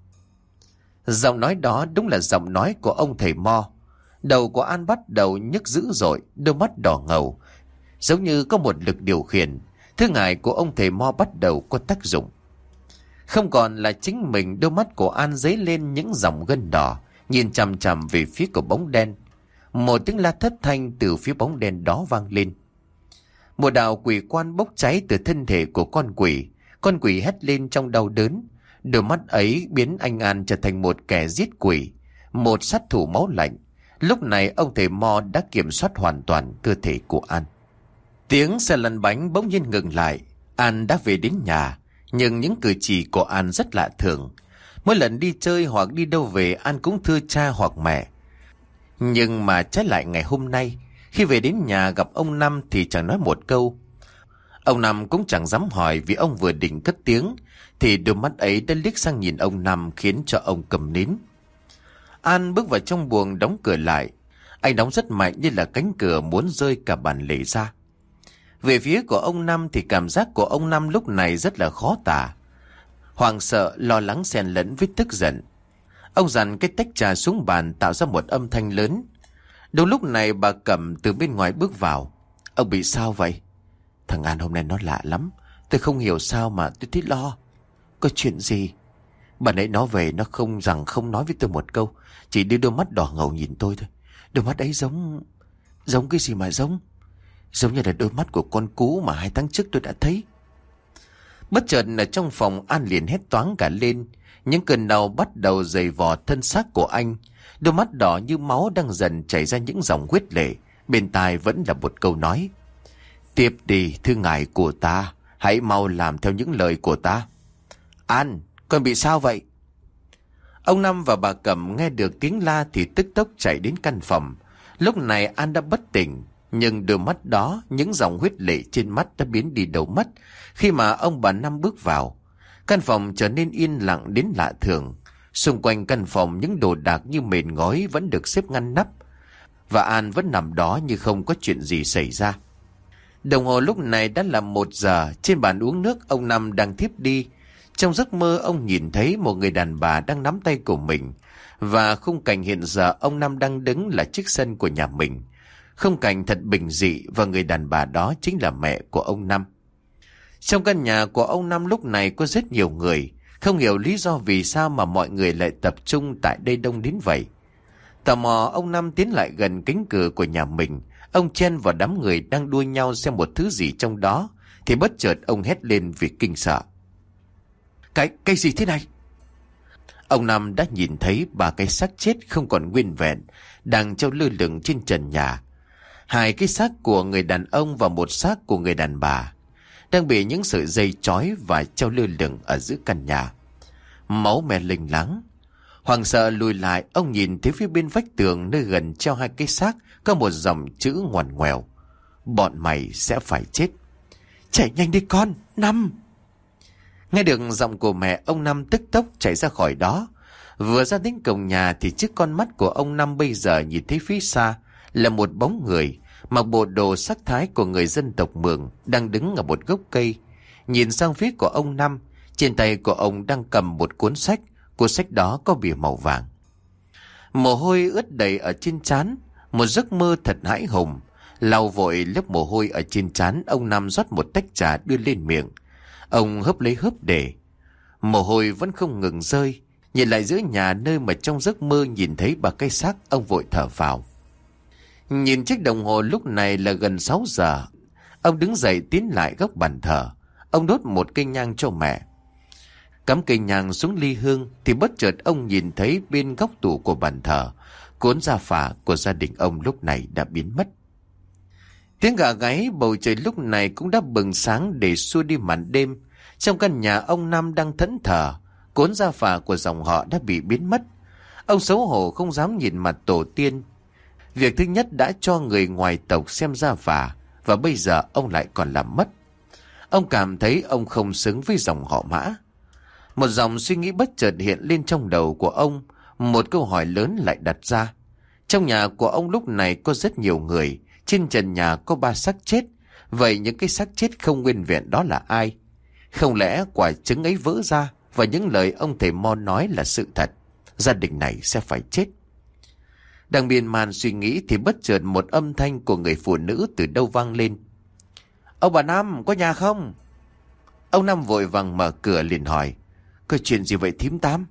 Giọng nói đó đúng là giọng nói của ông thầy Mo. Đầu của An bắt đầu nhức dữ dội, đôi mắt đỏ ngầu, giống như có một lực điều khiển. Thứ ngài của ông thầy Mo bắt đầu có tác dụng. Không còn là chính mình, đôi mắt của An dấy lên những dòng gân đỏ, nhìn chằm chằm về phía của bóng đen. Một tiếng la thất thanh từ phía bóng đen đó vang lên. Một đạo quỷ quan bốc cháy từ thân thể của con quỷ. Con quỷ hét lên trong đau đớn. Đôi mắt ấy biến anh An trở thành một kẻ giết quỷ, một sát thủ máu lạnh. Lúc này ông thầy Mo đã kiểm soát hoàn toàn cơ thể của An. Tiếng xe lăn bánh bỗng nhiên ngừng lại. An đã về đến nhà, nhưng những cử chỉ của An rất lạ thường. Mỗi lần đi chơi hoặc đi đâu về, An cũng thưa cha hoặc mẹ. Nhưng mà trái lại ngày hôm nay, khi về đến nhà gặp ông Năm thì chẳng nói một câu. Ông Năm cũng chẳng dám hỏi, vì ông vừa định cất tiếng thì đôi mắt ấy đã liếc sang nhìn ông Năm, khiến cho ông cầm nín. An bước vào trong buồng đóng cửa lại. Anh đóng rất mạnh, như là cánh cửa muốn rơi cả bản lề ra. Về phía của ông Năm thì cảm giác của ông Năm lúc này rất là khó tả. Hoảng sợ, lo lắng xen lẫn với tức giận. Ông dàn cái tách trà xuống bàn, tạo ra một âm thanh lớn. Đúng lúc này bà Cẩm từ bên ngoài bước vào. Ông bị sao vậy? Thằng An hôm nay nó lạ lắm. Tôi không hiểu sao mà tôi thấy lo. Có chuyện gì? Bà nãy nó về, nó không nói với tôi một câu, chỉ đưa đôi mắt đỏ ngầu nhìn tôi thôi. Đôi mắt ấy giống cái gì mà giống như là đôi mắt của con cú mà 2 tháng trước tôi đã thấy. Bất chợt ở trong phòng, An liền hét toáng cả lên. Những cơn đau bắt đầu dày vò thân xác của anh. Đôi mắt đỏ như máu đang dần chảy ra những dòng huyết lệ. Bên tai vẫn là một câu nói: "Tiếp đi, thưa ngài của ta, hãy mau làm theo những lời của ta." "An, con bị sao vậy?" Ông Năm và bà Cẩm nghe được tiếng la thì tức tốc chạy đến căn phòng. Lúc này An đã bất tỉnh, nhưng đôi mắt đó, những dòng huyết lệ trên mắt đã biến đi đâu mất khi mà ông bà Năm bước vào. Căn phòng trở nên yên lặng đến lạ thường. Xung quanh căn phòng, những đồ đạc như mền ngói vẫn được xếp ngăn nắp, và An vẫn nằm đó như không có chuyện gì xảy ra. Đồng hồ lúc này đã là 1 giờ. Trên bàn uống nước, ông Năm đang thiếp đi. Trong giấc mơ, ông nhìn thấy một người đàn bà đang nắm tay của mình, và khung cảnh hiện giờ ông Năm đang đứng là chiếc sân của nhà mình. Khung cảnh thật bình dị, và người đàn bà đó chính là mẹ của ông Năm. Trong căn nhà của ông Năm lúc này có rất nhiều người. Không hiểu lý do vì sao mà mọi người lại tập trung tại đây đông đến vậy. Tò mò, ông Năm tiến lại gần cánh cửa của nhà mình. Ông chen vào đám người đang đua nhau xem một thứ gì trong đó, thì bất chợt ông hét lên vì kinh sợ: Cái gì thế này?" Ông Năm đã nhìn thấy 3 cái xác chết không còn nguyên vẹn đang treo lơ lửng trên trần nhà. 2 cái xác của người đàn ông và 1 xác của người đàn bà đang bị những sợi dây trói và treo lơ lửng ở giữa căn nhà. Máu me lênh láng. Hoảng sợ lùi lại, ông nhìn thấy phía bên vách tường nơi gần treo 2 cái xác có một dòng chữ ngoằn ngoèo: "Bọn mày sẽ phải chết." "Chạy nhanh đi con, Năm!" Nghe được giọng của mẹ, ông Năm tức tốc chạy ra khỏi đó. Vừa ra đến cổng nhà thì trước con mắt của ông Năm bây giờ nhìn thấy phía xa là một bóng người mặc bộ đồ sắc thái của người dân tộc Mường đang đứng ở một gốc cây. Nhìn sang phía của ông Năm, trên tay của ông đang cầm một cuốn sách. Cuốn sách đó có bìa màu vàng. Mồ hôi ướt đầy ở trên trán. Một giấc mơ thật hãi hùng. Lau vội lớp mồ hôi ở trên trán, ông Năm rót một tách trà đưa lên miệng. Ông hớp lấy hớp để. Mồ hôi vẫn không ngừng rơi. Nhìn lại giữa nhà nơi mà trong giấc mơ nhìn thấy 3 cái xác, ông vội thở phào. Nhìn chiếc đồng hồ lúc này là gần 6 giờ. Ông đứng dậy tiến lại góc bàn thờ. Ông đốt một cây nhang cho mẹ. Cắm cây nhang xuống ly hương thì bất chợt ông nhìn thấy bên góc tủ của bàn thờ, cuốn gia phả của gia đình ông lúc này đã biến mất. Tiếng gà gáy, bầu trời lúc này cũng đã bừng sáng để xua đi màn đêm. Trong căn nhà ông Năm đang thẫn thờ, cuốn gia phả của dòng họ đã bị biến mất. Ông xấu hổ không dám nhìn mặt tổ tiên. Việc thứ nhất đã cho người ngoài tộc xem gia phả, và bây giờ ông lại còn làm mất. Ông cảm thấy ông không xứng với dòng họ Mã. Một dòng suy nghĩ bất chợt hiện lên trong đầu của ông. Một câu hỏi lớn lại đặt ra. Trong nhà của ông lúc này có rất nhiều người. Trên trần nhà có 3 xác chết. Vậy những cái xác chết không nguyên vẹn đó là ai? Không lẽ quả trứng ấy vỡ ra và những lời ông thầy Mo nói là sự thật? Gia đình này sẽ phải chết. Đang miên man suy nghĩ thì bất chợt một âm thanh của người phụ nữ từ đâu vang lên: "Ông bà Năm, có nhà không?" Ông Năm vội vàng mở cửa liền hỏi: "Có chuyện gì vậy thím Tám?"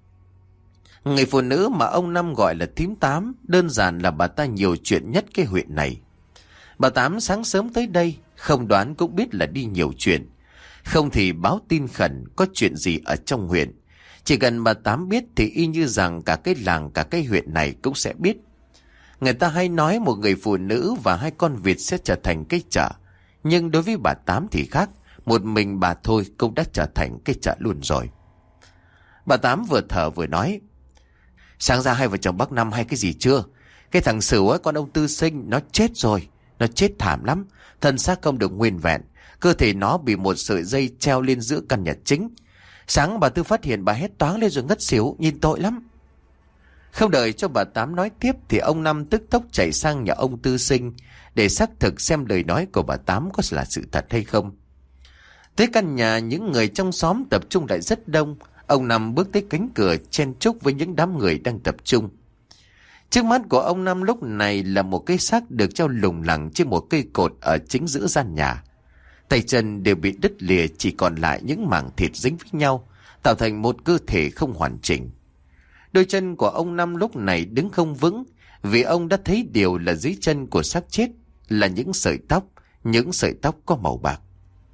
Người phụ nữ mà ông Năm gọi là thím Tám đơn giản là bà ta nhiều chuyện nhất cái huyện này. Bà Tám sáng sớm tới đây, không đoán cũng biết là đi nhiều chuyện. Không thì báo tin khẩn có chuyện gì ở trong huyện. Chỉ cần bà Tám biết thì y như rằng cả cái làng cả cái huyện này cũng sẽ biết. Người ta hay nói một người phụ nữ và 2 con vịt sẽ trở thành cái chợ. Nhưng đối với bà Tám thì khác. Một mình bà thôi cũng đã trở thành cái chợ luôn rồi. Bà Tám vừa thở vừa nói: "Sáng ra 2 vợ chồng bác Năm hay cái gì chưa? Cái thằng Sửu ấy, con ông Tư Sinh, nó chết rồi. Nó chết thảm lắm. Thân xác không được nguyên vẹn. Cơ thể nó bị một sợi dây treo lên giữa căn nhà chính. Sáng bà Tư phát hiện bà hét toáng lên rồi ngất xỉu, nhìn tội lắm." Không đợi cho bà Tám nói tiếp thì ông Năm tức tốc chạy sang nhà ông Tư Sinh để xác thực xem lời nói của bà Tám có là sự thật hay không. Tới căn nhà, những người trong xóm tập trung lại rất đông. Ông Năm bước tới cánh cửa chen chúc với những đám người đang tập trung. Trước mắt của ông Năm lúc này là một cái xác được treo lủng lẳng trên một cây cột ở chính giữa gian nhà. Tay chân đều bị đứt lìa, chỉ còn lại những mảng thịt dính với nhau, tạo thành một cơ thể không hoàn chỉnh. Đôi chân của ông Năm lúc này đứng không vững, vì ông đã thấy điều là dưới chân của xác chết là những sợi tóc có màu bạc.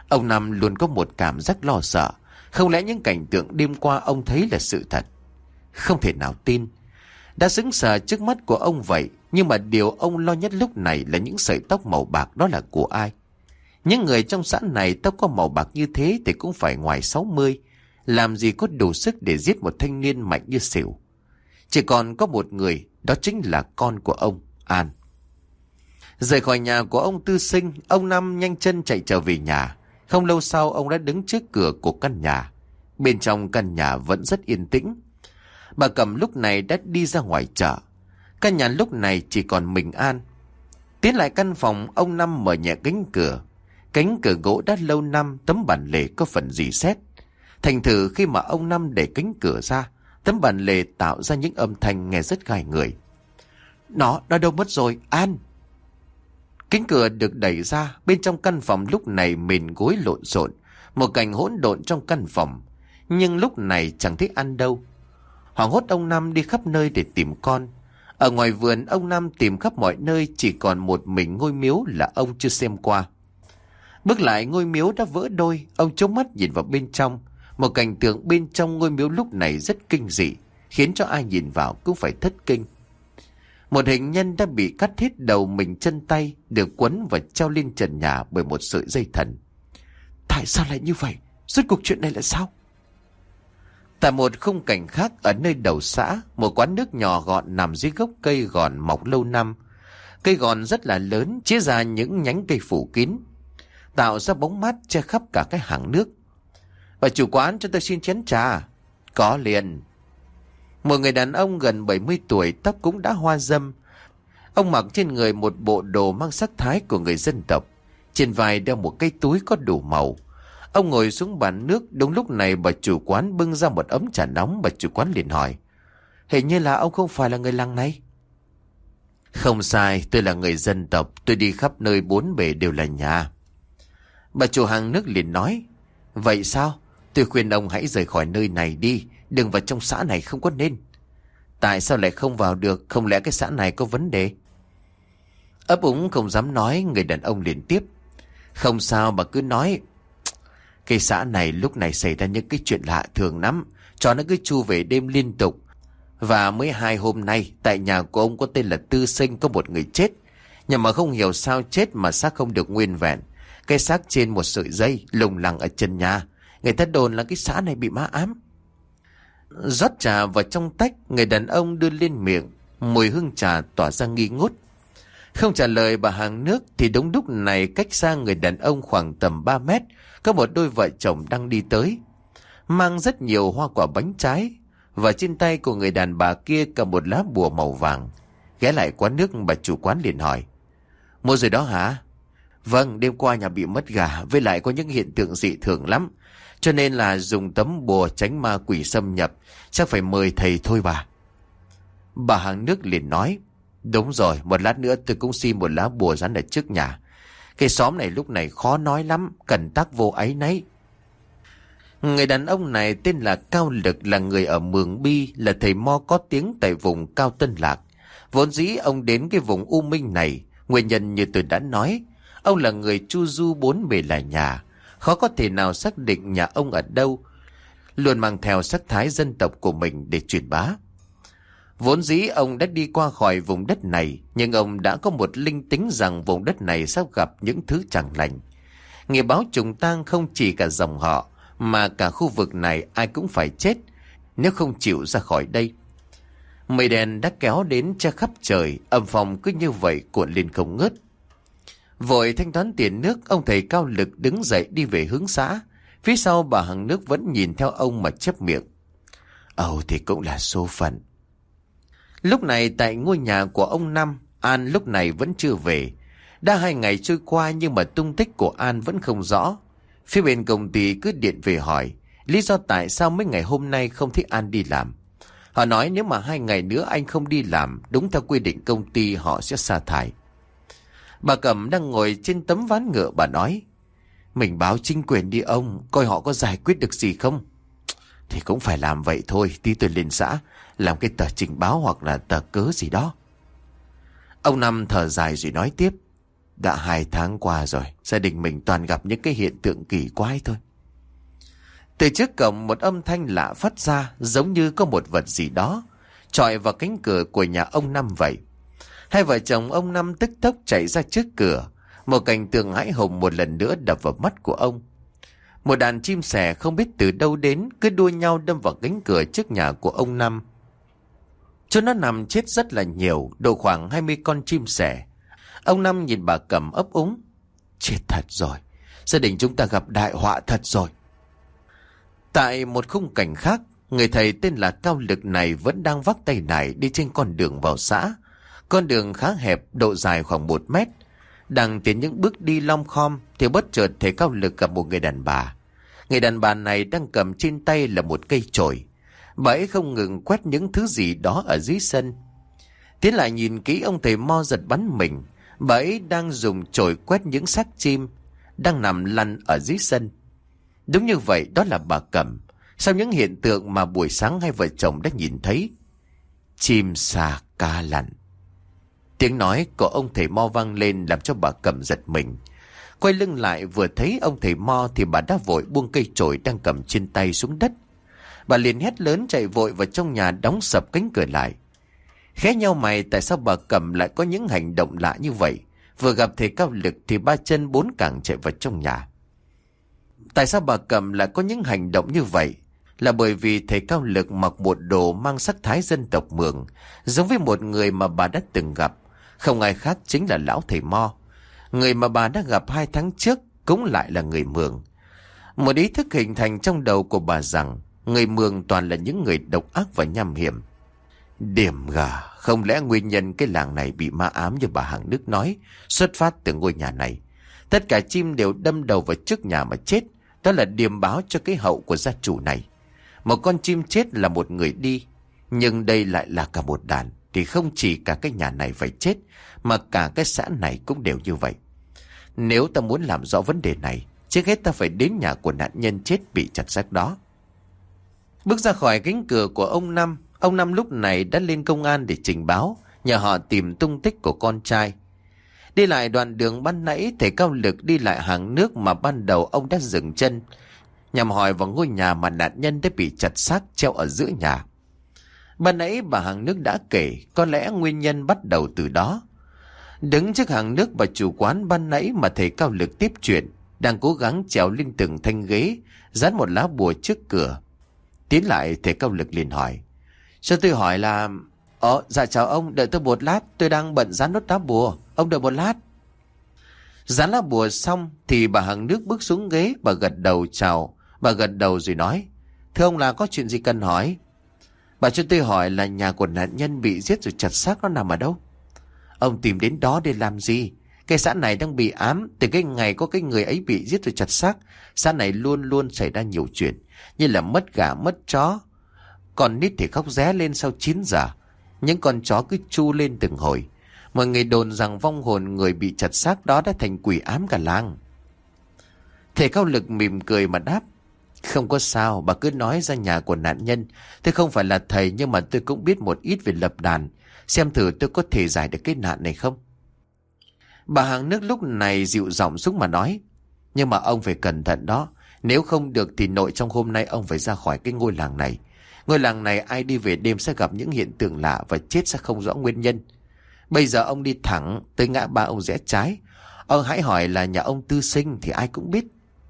Ông Năm luôn có một cảm giác lo sợ. Không lẽ những cảnh tượng đêm qua ông thấy là sự thật? Không thể nào tin. Đã sững sờ trước mắt của ông vậy, nhưng mà điều ông lo nhất lúc này là những sợi tóc màu bạc đó là của ai? Những người trong xã này tóc có màu bạc như thế thì cũng phải ngoài 60. Làm gì có đủ sức để giết một thanh niên mạnh như Sửu. Chỉ còn có một người, đó chính là con của ông, An. Rời khỏi nhà của ông Tư Sinh, ông Năm nhanh chân chạy trở về nhà. Không lâu sau ông đã đứng trước cửa của căn nhà. Bên trong căn nhà vẫn rất yên tĩnh. Bà Cẩm lúc này đã đi ra ngoài chợ. Căn nhà lúc này chỉ còn mình An. Tiến lại căn phòng, ông Năm mở nhẹ cánh cửa. Cánh cửa gỗ đã lâu năm, tấm bản lề có phần rỉ sét. Thành thử khi mà ông Năm đẩy cánh cửa ra, tấm bản lề tạo ra những âm thanh nghe rất gai người. Nó đâu mất rồi, An? Cánh cửa được đẩy ra, bên trong căn phòng lúc này mền gối lộn xộn, một cảnh hỗn độn trong căn phòng. Nhưng lúc này chẳng thấy An đâu. Hoảng hốt ông Năm đi khắp nơi để tìm con. Ở ngoài vườn ông Năm tìm khắp mọi nơi, chỉ còn một mình ngôi miếu là ông chưa xem qua. Bước lại ngôi miếu đã vỡ đôi, ông chố mắt nhìn vào bên trong. Một cảnh tượng bên trong ngôi miếu lúc này rất kinh dị, khiến cho ai nhìn vào cũng phải thất kinh. Một hình nhân đã bị cắt hết đầu mình chân tay, được quấn và treo lên trần nhà bởi một sợi dây thần. Tại sao lại như vậy? Rốt cuộc chuyện này là sao? Tại một khung cảnh khác ở nơi đầu xã, một quán nước nhỏ gọn nằm dưới gốc cây gòn mọc lâu năm. Cây gòn rất là lớn, chia ra những nhánh cây phủ kín, tạo ra bóng mát che khắp cả cái hàng nước. Bà chủ quán, cho tôi xin chén trà. Có liền. Một người đàn ông gần 70 tuổi, tóc cũng đã hoa râm. Ông mặc trên người một bộ đồ mang sắc thái của người dân tộc. Trên vai đeo một cái túi có đủ màu. Ông ngồi xuống bàn nước. Đúng lúc này bà chủ quán bưng ra một ấm trà nóng. Bà chủ quán liền hỏi: Hình như là ông không phải là người làng này. Không sai, tôi là người dân tộc. Tôi đi khắp nơi bốn bề đều là nhà. Bà chủ hàng nước liền nói: Vậy sao? Tôi khuyên ông hãy rời khỏi nơi này đi. Đừng vào trong xã này không có nên. Tại sao lại không vào được? Không lẽ cái xã này có vấn đề? Ấp úng không dám nói, người đàn ông liền tiếp: Không sao, bà cứ nói. Cái xã này lúc này xảy ra những cái chuyện lạ thường lắm. Cho nó cứ chu về đêm liên tục. Và mới 2 hôm nay, tại nhà của ông có tên là Tư Sinh có một người chết. Nhưng mà không hiểu sao chết mà xác không được nguyên vẹn. Cái xác trên một sợi dây lủng lẳng ở chân nhà. Người ta đồn là cái xã này bị ma ám. Rót trà vào trong tách, người đàn ông đưa lên miệng. Mùi hương trà tỏa ra nghi ngút. Không trả lời bà hàng nước thì đúng lúc này cách xa người đàn ông khoảng tầm 3 mét, có một đôi vợ chồng đang đi tới, mang rất nhiều hoa quả bánh trái. Và trên tay của người đàn bà kia cầm một lá bùa màu vàng. Ghé lại quán nước, bà chủ quán liền hỏi: Mua rồi đó hả? Vâng, đêm qua nhà bị mất gà, với lại có những hiện tượng dị thường lắm. Cho nên là dùng tấm bùa tránh ma quỷ xâm nhập. Chắc phải mời thầy thôi bà. Bà hàng nước liền nói: Đúng rồi, một lát nữa tôi cũng xin một lá bùa dán ở trước nhà. Cái xóm này lúc này khó nói lắm, cần tác vô áy náy. Người đàn ông này tên là Cao Lực, là người ở Mường Bi, là thầy mo có tiếng tại vùng Cao Tân Lạc. Vốn dĩ ông đến cái vùng U Minh này, nguyên nhân như tôi đã nói, ông là người chu du bốn bề là nhà, khó có thể nào xác định nhà ông ở đâu, luôn mang theo sắc thái dân tộc của mình để truyền bá. Vốn dĩ ông đã đi qua khỏi vùng đất này, nhưng ông đã có một linh tính rằng vùng đất này sắp gặp những thứ chẳng lành. Nghe báo trùng tang không chỉ cả dòng họ, mà cả khu vực này ai cũng phải chết nếu không chịu ra khỏi đây. Mây đen đã kéo đến che khắp trời, âm phong cứ như vậy cuộn lên không ngớt. Vội thanh toán tiền nước, ông thầy Cao Lực đứng dậy đi về hướng xã. Phía sau bà hàng nước vẫn nhìn theo ông mà chép miệng: Ồ thì cũng là số phận. Lúc này tại ngôi nhà của ông Năm, An lúc này vẫn chưa về. Đã 2 ngày trôi qua nhưng mà tung tích của An vẫn không rõ. Phía bên công ty cứ điện về hỏi lý do tại sao mấy ngày hôm nay không thấy An đi làm. Họ nói nếu mà 2 ngày nữa anh không đi làm, đúng theo quy định công ty họ sẽ sa thải. Bà Cẩm đang ngồi trên tấm ván ngựa, bà nói: Mình báo chính quyền đi ông, coi họ có giải quyết được gì không. Thì cũng phải làm vậy thôi, tí tôi lên xã làm cái tờ trình báo hoặc là tờ cớ gì đó. Ông Năm thở dài rồi nói tiếp: Đã 2 tháng qua rồi, gia đình mình toàn gặp những cái hiện tượng kỳ quái thôi. Từ trước cổng một âm thanh lạ phát ra, giống như có một vật gì đó chọi vào cánh cửa của nhà ông Năm vậy. Hai vợ chồng ông Năm tức tốc chạy ra trước cửa. Một cảnh tượng hãi hùng một lần nữa đập vào mắt của ông. Một đàn chim sẻ không biết từ đâu đến, cứ đua nhau đâm vào cánh cửa trước nhà của ông Năm. Chỗ nó nằm chết rất là nhiều, độ khoảng 20 con chim sẻ. Ông Năm nhìn bà Cẩm ấp úng. Chết thật rồi, gia đình chúng ta gặp đại họa thật rồi. Tại một khung cảnh khác, người thầy tên là Cao Lực này vẫn đang vác tay nải đi trên con đường vào xã. Con đường khá hẹp, độ dài khoảng 1 mét. Đang tiến những bước đi lom khom thì bất chợt thầy Cao Lực gặp một người đàn bà. Người đàn bà này đang cầm trên tay là một cây chổi. Bà ấy không ngừng quét những thứ gì đó ở dưới sân. Tiến lại nhìn kỹ, ông thầy mo giật bắn mình. Bà ấy đang dùng chổi quét những xác chim đang nằm lăn ở dưới sân. Đúng như vậy, đó là bà Cẩm. Sau những hiện tượng mà buổi sáng hai vợ chồng đã nhìn thấy. Chim sà ca lặn. Tiếng nói của ông thầy mo vang lên làm cho bà Cẩm giật mình. Quay lưng lại vừa thấy ông thầy mo thì bà đã vội buông cây chổi đang cầm trên tay xuống đất. Bà liền hét lớn chạy vội vào trong nhà, đóng sập cánh cửa lại. Khẽ nhau mày, tại sao bà Cẩm lại có những hành động lạ như vậy? Vừa gặp thầy Cao Lực thì 3 chân 4 cẳng chạy vào trong nhà. Tại sao bà Cẩm lại có những hành động như vậy? Là bởi vì thầy Cao Lực mặc một đồ mang sắc thái dân tộc Mường, giống với một người mà bà đã từng gặp. Không ai khác chính là lão thầy Mo. Người mà bà đã gặp 2 tháng trước cũng lại là người Mường. Một ý thức hình thành trong đầu của bà rằng người Mường toàn là những người độc ác và nham hiểm. Điểm gà, không lẽ nguyên nhân cái làng này bị ma ám như bà Hằng Đức nói xuất phát từ ngôi nhà này? Tất cả chim đều đâm đầu vào trước nhà mà chết. Đó là điềm báo cho cái hậu của gia chủ này. Một con chim chết là một người đi, nhưng đây lại là cả một đàn. Thì không chỉ cả cái nhà này phải chết, mà cả cái xã này cũng đều như vậy. Nếu ta muốn làm rõ vấn đề này, trước hết ta phải đến nhà của nạn nhân chết bị chặt xác đó. Bước ra khỏi cánh cửa của ông Năm lúc này đã lên công an để trình báo, nhờ họ tìm tung tích của con trai. Đi lại đoạn đường ban nãy, thầy Cao Lực đi lại hàng nước mà ban đầu ông đã dừng chân, nhằm hỏi vào ngôi nhà mà nạn nhân đã bị chặt xác treo ở giữa nhà. Ban nãy bà hàng nước đã kể, có lẽ nguyên nhân bắt đầu từ đó. Đứng trước hàng nước, bà chủ quán ban nãy mà thầy Cao Lực tiếp chuyện đang cố gắng trèo lên từng thanh ghế, dán một lá bùa trước cửa. Tiến lại, thầy Cao Lực liền hỏi. Cho tôi hỏi là... Dạ chào ông, đợi tôi một lát, tôi đang bận dán nốt lá bùa, ông đợi một lát. Dán lá bùa xong thì bà hàng nước bước xuống ghế, bà gật đầu chào. Bà gật đầu rồi nói. Thưa ông, là có chuyện gì cần hỏi? Bà cho tôi hỏi là nhà của nạn nhân bị giết rồi chặt xác nó nằm ở đâu? Ông tìm đến đó để làm gì? Cái xã này đang bị ám. Từ cái ngày có cái người ấy bị giết rồi chặt xác, xã này luôn luôn xảy ra nhiều chuyện, như là mất gà mất chó. Con nít thì khóc ré lên sau 9 giờ. Những con chó cứ chu lên từng hồi. Mọi người đồn rằng vong hồn người bị chặt xác đó đã thành quỷ ám cả làng. Thầy Cao Lực mỉm cười mà đáp. Không có sao, bà cứ nói ra nhà của nạn nhân. Tôi không phải là thầy, nhưng mà tôi cũng biết một ít về lập đàn. Xem thử tôi có thể giải được cái nạn này không. Bà hàng nước lúc này dịu giọng xuống mà nói. Nhưng mà ông phải cẩn thận đó. Nếu không được thì nội trong hôm nay ông phải ra khỏi cái ngôi làng này. Ngôi làng này ai đi về đêm sẽ gặp những hiện tượng lạ và chết sẽ không rõ nguyên nhân. Bây giờ ông đi thẳng tới ngã ba, ông rẽ trái. Ông hãy hỏi là nhà ông Tư Sinh thì ai cũng biết.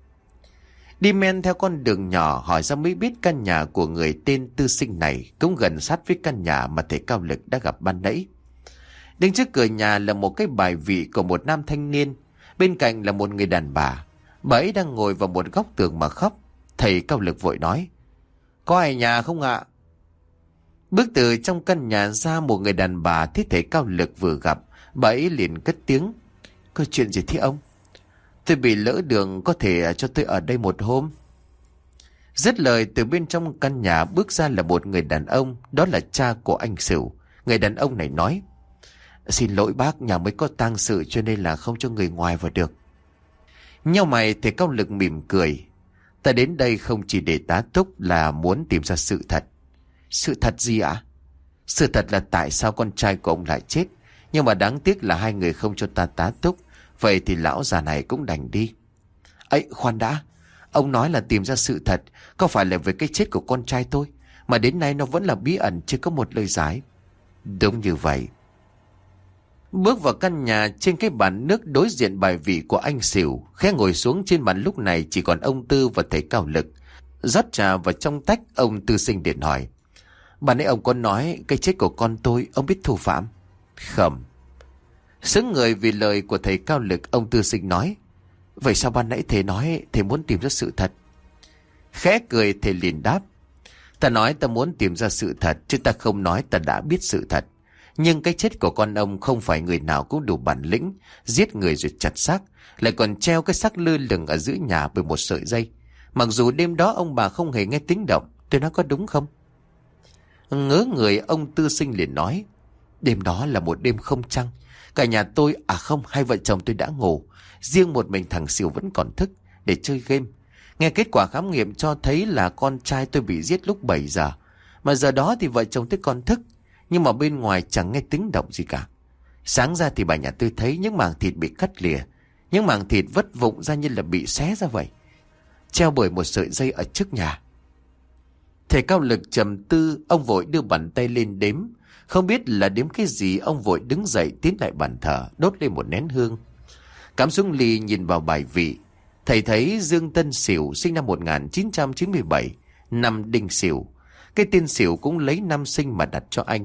Đi men theo con đường nhỏ hỏi ra mới biết căn nhà của người tên Tư Sinh này cũng gần sát với căn nhà mà thầy Cao Lực đã gặp ban nãy. Đứng trước cửa nhà là một cái bài vị của một nam thanh niên. Bên cạnh là một người đàn bà. Bà ấy đang ngồi vào một góc tường mà khóc. Thầy Cao Lực vội nói. Có ai nhà không ạ? Bước từ trong căn nhà ra một người đàn bà thấy thầy Cao Lực vừa gặp. Bà ấy liền cất tiếng. Có chuyện gì thế ông? Tôi bị lỡ đường, có thể cho tôi ở đây một hôm? Dứt lời, từ bên trong căn nhà bước ra là một người đàn ông. Đó là cha của anh Sửu. Người đàn ông này nói. Xin lỗi bác, nhà mới có tang sự cho nên là không cho người ngoài vào được. Nhao mày, thầy Cao Lực mỉm cười. Ta đến đây không chỉ để tá túc, là muốn tìm ra sự thật. Sự thật gì ạ? Sự thật là tại sao con trai của ông lại chết. Nhưng mà đáng tiếc là hai người không cho ta tá túc. Vậy thì lão già này cũng đành đi. Ấy khoan đã, ông nói là tìm ra sự thật, có phải là về cái chết của con trai tôi, mà đến nay nó vẫn là bí ẩn, chưa có một lời giải. Đúng như vậy. Bước vào căn nhà, trên cái bàn nước đối diện bài vị của anh Xỉu, khẽ ngồi xuống. Trên bàn lúc này chỉ còn ông Tư và thầy Cao Lực. Rót trà vào trong tách, ông Tư Sinh điện hỏi: "Bạn ấy ông có nói cái chết của con tôi, ông biết thủ phạm?" "Không." Sững người vì lời của thầy Cao Lực, ông Tư Sinh nói: "Vậy sao ban nãy thầy nói thầy muốn tìm ra sự thật?" Khẽ cười, thầy liền đáp: "Ta nói ta muốn tìm ra sự thật, chứ ta không nói ta đã biết sự thật. Nhưng cái chết của con ông không phải người nào cũng đủ bản lĩnh giết người rồi chặt xác, lại còn treo cái xác lơ lửng ở giữa nhà bởi một sợi dây. Mặc dù đêm đó ông bà không hề nghe tiếng động, tôi nói có đúng không?" Ngớ người, ông Tư Sinh liền nói: "Đêm đó là một đêm không trăng. Cả nhà tôi, không, hai vợ chồng tôi đã ngủ. Riêng một mình thằng Xỉu vẫn còn thức để chơi game. Nghe kết quả khám nghiệm cho thấy là con trai tôi bị giết lúc 7 giờ. Mà giờ đó thì vợ chồng tôi còn thức, nhưng mà bên ngoài chẳng nghe tiếng động gì cả. Sáng ra thì bà nhà tôi thấy những mảng thịt bị cắt lìa, những mảng thịt vất vụng ra như là bị xé ra vậy, treo bởi một sợi dây ở trước nhà." Thầy Cao Lực trầm tư, ông vội đưa bàn tay lên đếm. Không biết là đếm cái gì, ông vội đứng dậy tiến lại bàn thờ, đốt lên một nén hương. Cắm xuống ly nhìn vào bài vị, thầy thấy Dương Tân Sửu sinh năm 1997, năm Đinh Sửu. Cái tên Sửu cũng lấy năm sinh mà đặt cho anh.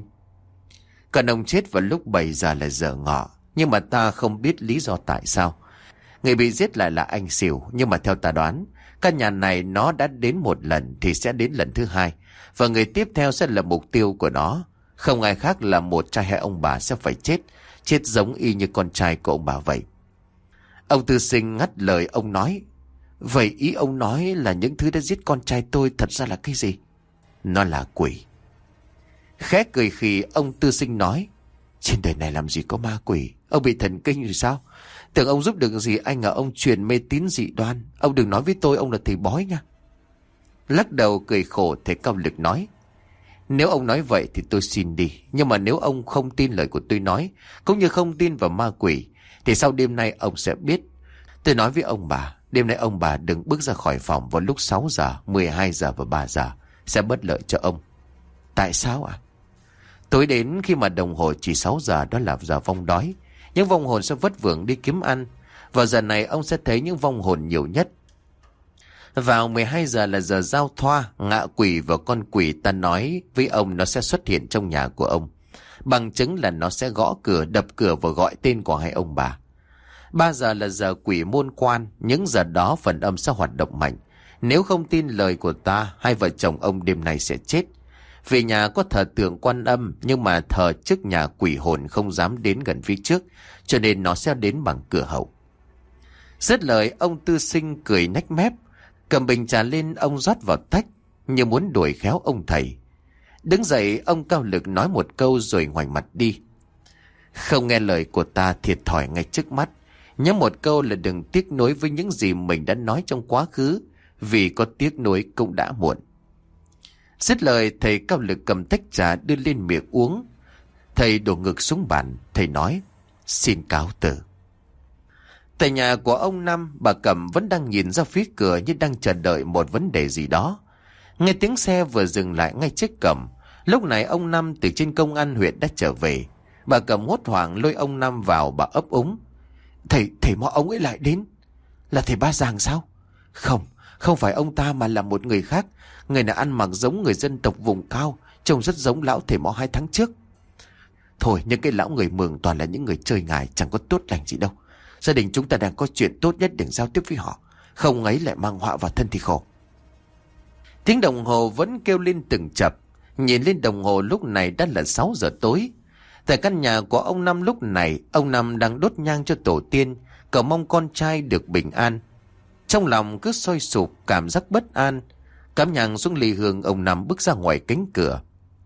Còn ông chết vào lúc 7 giờ là giờ ngọ, nhưng mà ta không biết lý do tại sao. Người bị giết lại là anh Sửu, nhưng mà theo ta đoán, căn nhà này nó đã đến một lần thì sẽ đến lần thứ hai, và người tiếp theo sẽ là mục tiêu của nó. Không ai khác là một trai hay ông bà sẽ phải chết, chết giống y như con trai của ông bà vậy. Ông Tư Sinh ngắt lời ông nói: "Vậy ý ông nói là những thứ đã giết con trai tôi thật ra là cái gì?" "Nó là quỷ." Khẽ cười khi ông Tư Sinh nói: "Trên đời này làm gì có ma quỷ, ông bị thần kinh rồi sao? Tưởng ông giúp được gì anh, ông truyền mê tín dị đoan. Ông đừng nói với tôi ông là thầy bói nha." Lắc đầu cười khổ, thầy Cao Lực nói: "Nếu ông nói vậy thì tôi xin đi. Nhưng mà nếu ông không tin lời của tôi nói, cũng như không tin vào ma quỷ, thì sau đêm nay ông sẽ biết. Tôi nói với ông bà, đêm nay ông bà đừng bước ra khỏi phòng vào lúc 6 giờ, 12 giờ và 3 giờ. Sẽ bất lợi cho ông." "Tại sao ạ?" "Tối đến khi mà đồng hồ chỉ 6 giờ, đó là giờ vong đói. Những vong hồn sẽ vất vưởng đi kiếm ăn. Vào giờ này ông sẽ thấy những vong hồn nhiều nhất. Vào 12 giờ là giờ giao thoa, ngạ quỷ và con quỷ ta nói với ông nó sẽ xuất hiện trong nhà của ông. Bằng chứng là nó sẽ gõ cửa, đập cửa và gọi tên của hai ông bà. 3 giờ là giờ quỷ môn quan, những giờ đó phần âm sẽ hoạt động mạnh. Nếu không tin lời của ta, hai vợ chồng ông đêm nay sẽ chết. Về nhà có thờ tượng Quan Âm, nhưng mà thờ trước nhà quỷ hồn không dám đến gần phía trước, cho nên nó sẽ đến bằng cửa hậu." Dứt lời, ông Tư Sinh cười nách mép, cầm bình trà lên, ông rót vào tách như muốn đuổi khéo ông thầy. Đứng dậy, ông Cao Lực nói một câu rồi ngoảnh mặt đi. "Không nghe lời của ta, thiệt thòi ngay trước mắt. Nhớ một câu là đừng tiếc nuối với những gì mình đã nói trong quá khứ, vì có tiếc nuối cũng đã muộn." Dứt lời, thầy Cao Lực cầm tách trà đưa lên miệng uống. Thầy đổ ngực xuống bàn, thầy nói: "Xin cáo từ." Tại nhà của ông Năm, bà Cẩm vẫn đang nhìn ra phía cửa như đang chờ đợi một vấn đề gì đó. Nghe tiếng xe vừa dừng lại ngay trước cổng. Lúc này ông Năm từ trên công an huyện đã trở về. Bà Cẩm hốt hoảng lôi ông Năm vào, bà ấp úng: Thầy mò ông ấy lại đến." "Là thầy Ba Giàng sao?" "Không, không phải ông ta mà là một người khác. Người này ăn mặc giống người dân tộc vùng cao, trông rất giống lão thầy mò 2 tháng trước." "Thôi, những cái lão người Mường toàn là những người chơi ngài, chẳng có tốt lành gì đâu. Gia đình chúng ta đang có chuyện tốt nhất để giao tiếp với họ, không ấy lại mang họa vào thân thì khổ." Tiếng đồng hồ vẫn kêu lên từng chập. Nhìn lên đồng hồ lúc này đã là 6 giờ tối. Tại căn nhà của ông Năm lúc này, ông Năm đang đốt nhang cho tổ tiên, cầu mong con trai được bình an. Trong lòng cứ sôi sục cảm giác bất an. Cắm nhang xuống ly hương, ông Năm bước ra ngoài cánh cửa.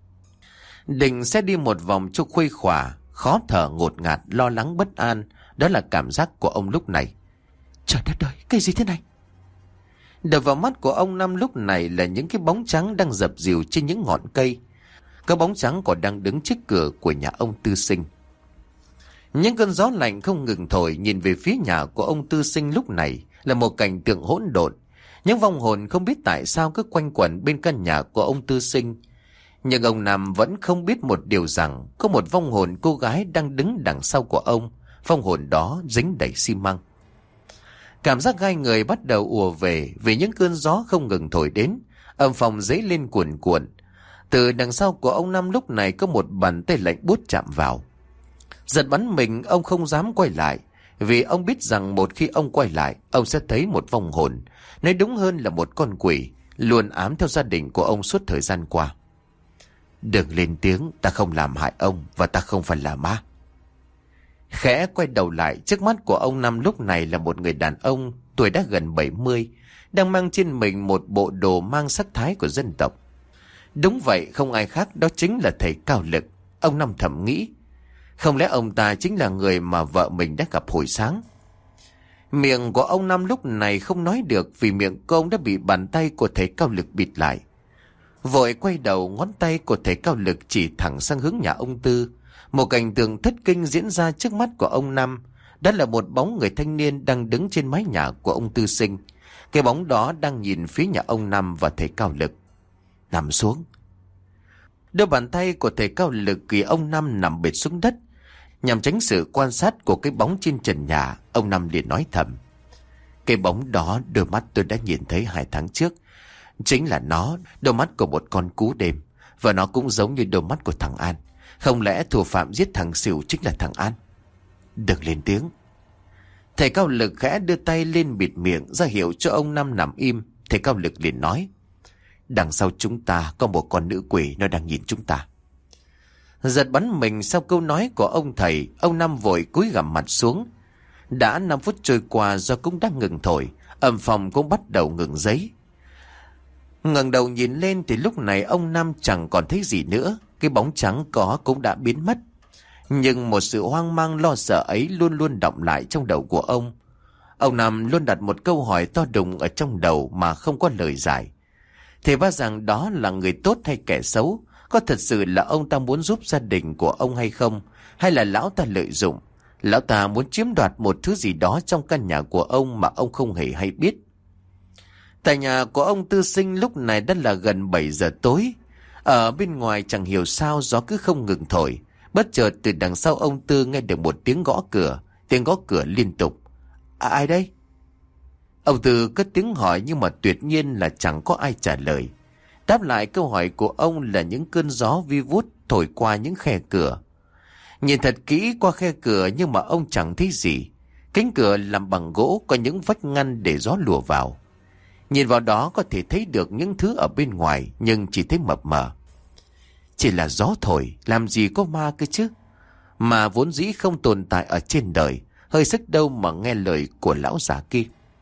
Định sẽ đi một vòng cho khuây khỏa, khó thở ngột ngạt, lo lắng bất an. Đó là cảm giác của ông lúc này. Trời đất ơi, cái gì thế này? Đập vào mắt của ông Năm lúc này là những cái bóng trắng đang dập dìu trên những ngọn cây. Các bóng trắng còn đang đứng trước cửa của nhà ông Tư Sinh. Những cơn gió lạnh không ngừng thổi. Nhìn về phía nhà của ông Tư Sinh lúc này là một cảnh tượng hỗn độn. Những vong hồn không biết tại sao cứ quanh quẩn bên căn nhà của ông Tư Sinh. Nhưng ông Năm vẫn không biết một điều rằng có một vong hồn cô gái đang đứng đằng sau của ông. Vong hồn đó dính đầy xi măng. Cảm giác gai người bắt đầu ùa về vì những cơn gió không ngừng thổi đến. Âm phong dấy lên cuồn cuộn. Từ đằng sau của ông Năm lúc này có một bàn tay lạnh buốt chạm vào. Giật bắn mình, ông không dám quay lại. Vì ông biết rằng một khi ông quay lại, ông sẽ thấy một vong hồn, nói đúng hơn là một con quỷ, luôn ám theo gia đình của ông suốt thời gian qua. Đừng lên tiếng, ta không làm hại ông và ta không phải là ma. Khẽ quay đầu lại, trước mắt của ông Năm lúc này là một người đàn ông tuổi đã gần 70, đang mang trên mình một bộ đồ mang sắc thái của dân tộc. Đúng vậy, không ai khác, đó chính là thầy Cao Lực. Ông Năm thầm nghĩ, không lẽ ông ta chính là người mà vợ mình đã gặp hồi sáng? Miệng của ông Năm lúc này không nói được vì miệng của ông đã bị bàn tay của thầy Cao Lực bịt lại. Vội quay đầu, ngón tay của thầy Cao Lực chỉ thẳng sang hướng nhà ông Tư. Một cảnh tượng thất kinh diễn ra trước mắt của ông Năm. Đó là một bóng người thanh niên đang đứng trên mái nhà của ông Tư Sinh. Cái bóng đó đang nhìn phía nhà ông Năm và thầy Cao Lực. Nằm xuống. Đôi bàn tay của thầy Cao Lực kỳ ông Năm nằm bệt xuống đất. Nhằm tránh sự quan sát của cái bóng trên trần nhà, ông Năm liền nói thầm. Cái bóng đó đôi mắt tôi đã nhìn thấy 2 tháng trước. Chính là nó, đôi mắt của một con cú đêm. Và nó cũng giống như đôi mắt của thằng An. Không lẽ thủ phạm giết thằng Sửu chính là thằng An? Đừng lên tiếng. Thầy Cao Lực khẽ đưa tay lên bịt miệng ra hiệu cho ông Năm nằm im. Thầy Cao Lực liền nói, đằng sau chúng ta có một con nữ quỷ, nó đang nhìn chúng ta. Giật bắn mình sau câu nói của ông thầy, ông Năm vội cúi gằm mặt xuống. Đã 5 phút trôi qua, gió cũng đã ngừng thổi, âm phong cũng bắt đầu ngừng giấy. Ngẩng đầu nhìn lên thì lúc này ông Năm chẳng còn thấy gì nữa. Cái bóng trắng có cũng đã biến mất. Nhưng một sự hoang mang lo sợ ấy luôn luôn đọng lại trong đầu của ông. Ông Năm luôn đặt một câu hỏi to đùng ở trong đầu mà không có lời giải. Thì ba rằng đó là người tốt hay kẻ xấu? Có thật sự là ông ta muốn giúp gia đình của ông hay không? Hay là lão ta lợi dụng? Lão ta muốn chiếm đoạt một thứ gì đó trong căn nhà của ông mà ông không hề hay biết. Tại nhà của ông Tư Sinh lúc này đã là gần 7 giờ tối. Ở bên ngoài chẳng hiểu sao gió cứ không ngừng thổi. Bất chợt từ đằng sau ông Tư nghe được một tiếng gõ cửa. Tiếng gõ cửa liên tục. Ai đây? Ông Tư cất tiếng hỏi nhưng mà tuyệt nhiên là chẳng có ai trả lời. Đáp lại câu hỏi của ông là những cơn gió vi vút thổi qua những khe cửa. Nhìn thật kỹ qua khe cửa nhưng mà ông chẳng thấy gì. Cánh cửa làm bằng gỗ có những vách ngăn để gió lùa vào. Nhìn vào đó có thể thấy được những thứ ở bên ngoài nhưng chỉ thấy mập mờ. Chỉ là gió thổi, làm gì có ma cơ chứ? Mà vốn dĩ không tồn tại ở trên đời, hơi sức đâu mà nghe lời của lão già kia.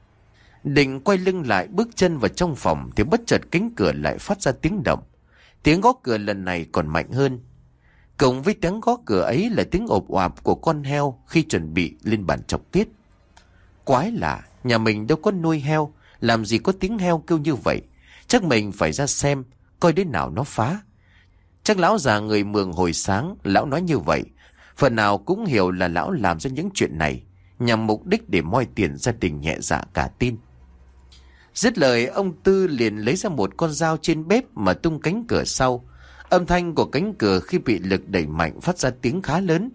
Định quay lưng lại bước chân vào trong phòng thì bất chợt cánh cửa lại phát ra tiếng động. Tiếng gõ cửa lần này còn mạnh hơn. Cùng với tiếng gõ cửa ấy là tiếng ộp oạp của con heo khi chuẩn bị lên bàn chọc tiết. Quái lạ, nhà mình đâu có nuôi heo, làm gì có tiếng heo kêu như vậy. Chắc mình phải ra xem, coi đến nào nó phá. Chắc lão già người Mường hồi sáng, lão nói như vậy. Phần nào cũng hiểu là lão làm ra những chuyện này nhằm mục đích để moi tiền gia đình nhẹ dạ cả tin. Dứt lời, ông Tư liền lấy ra một con dao trên bếp mà tung cánh cửa sau. Âm thanh của cánh cửa khi bị lực đẩy mạnh phát ra tiếng khá lớn.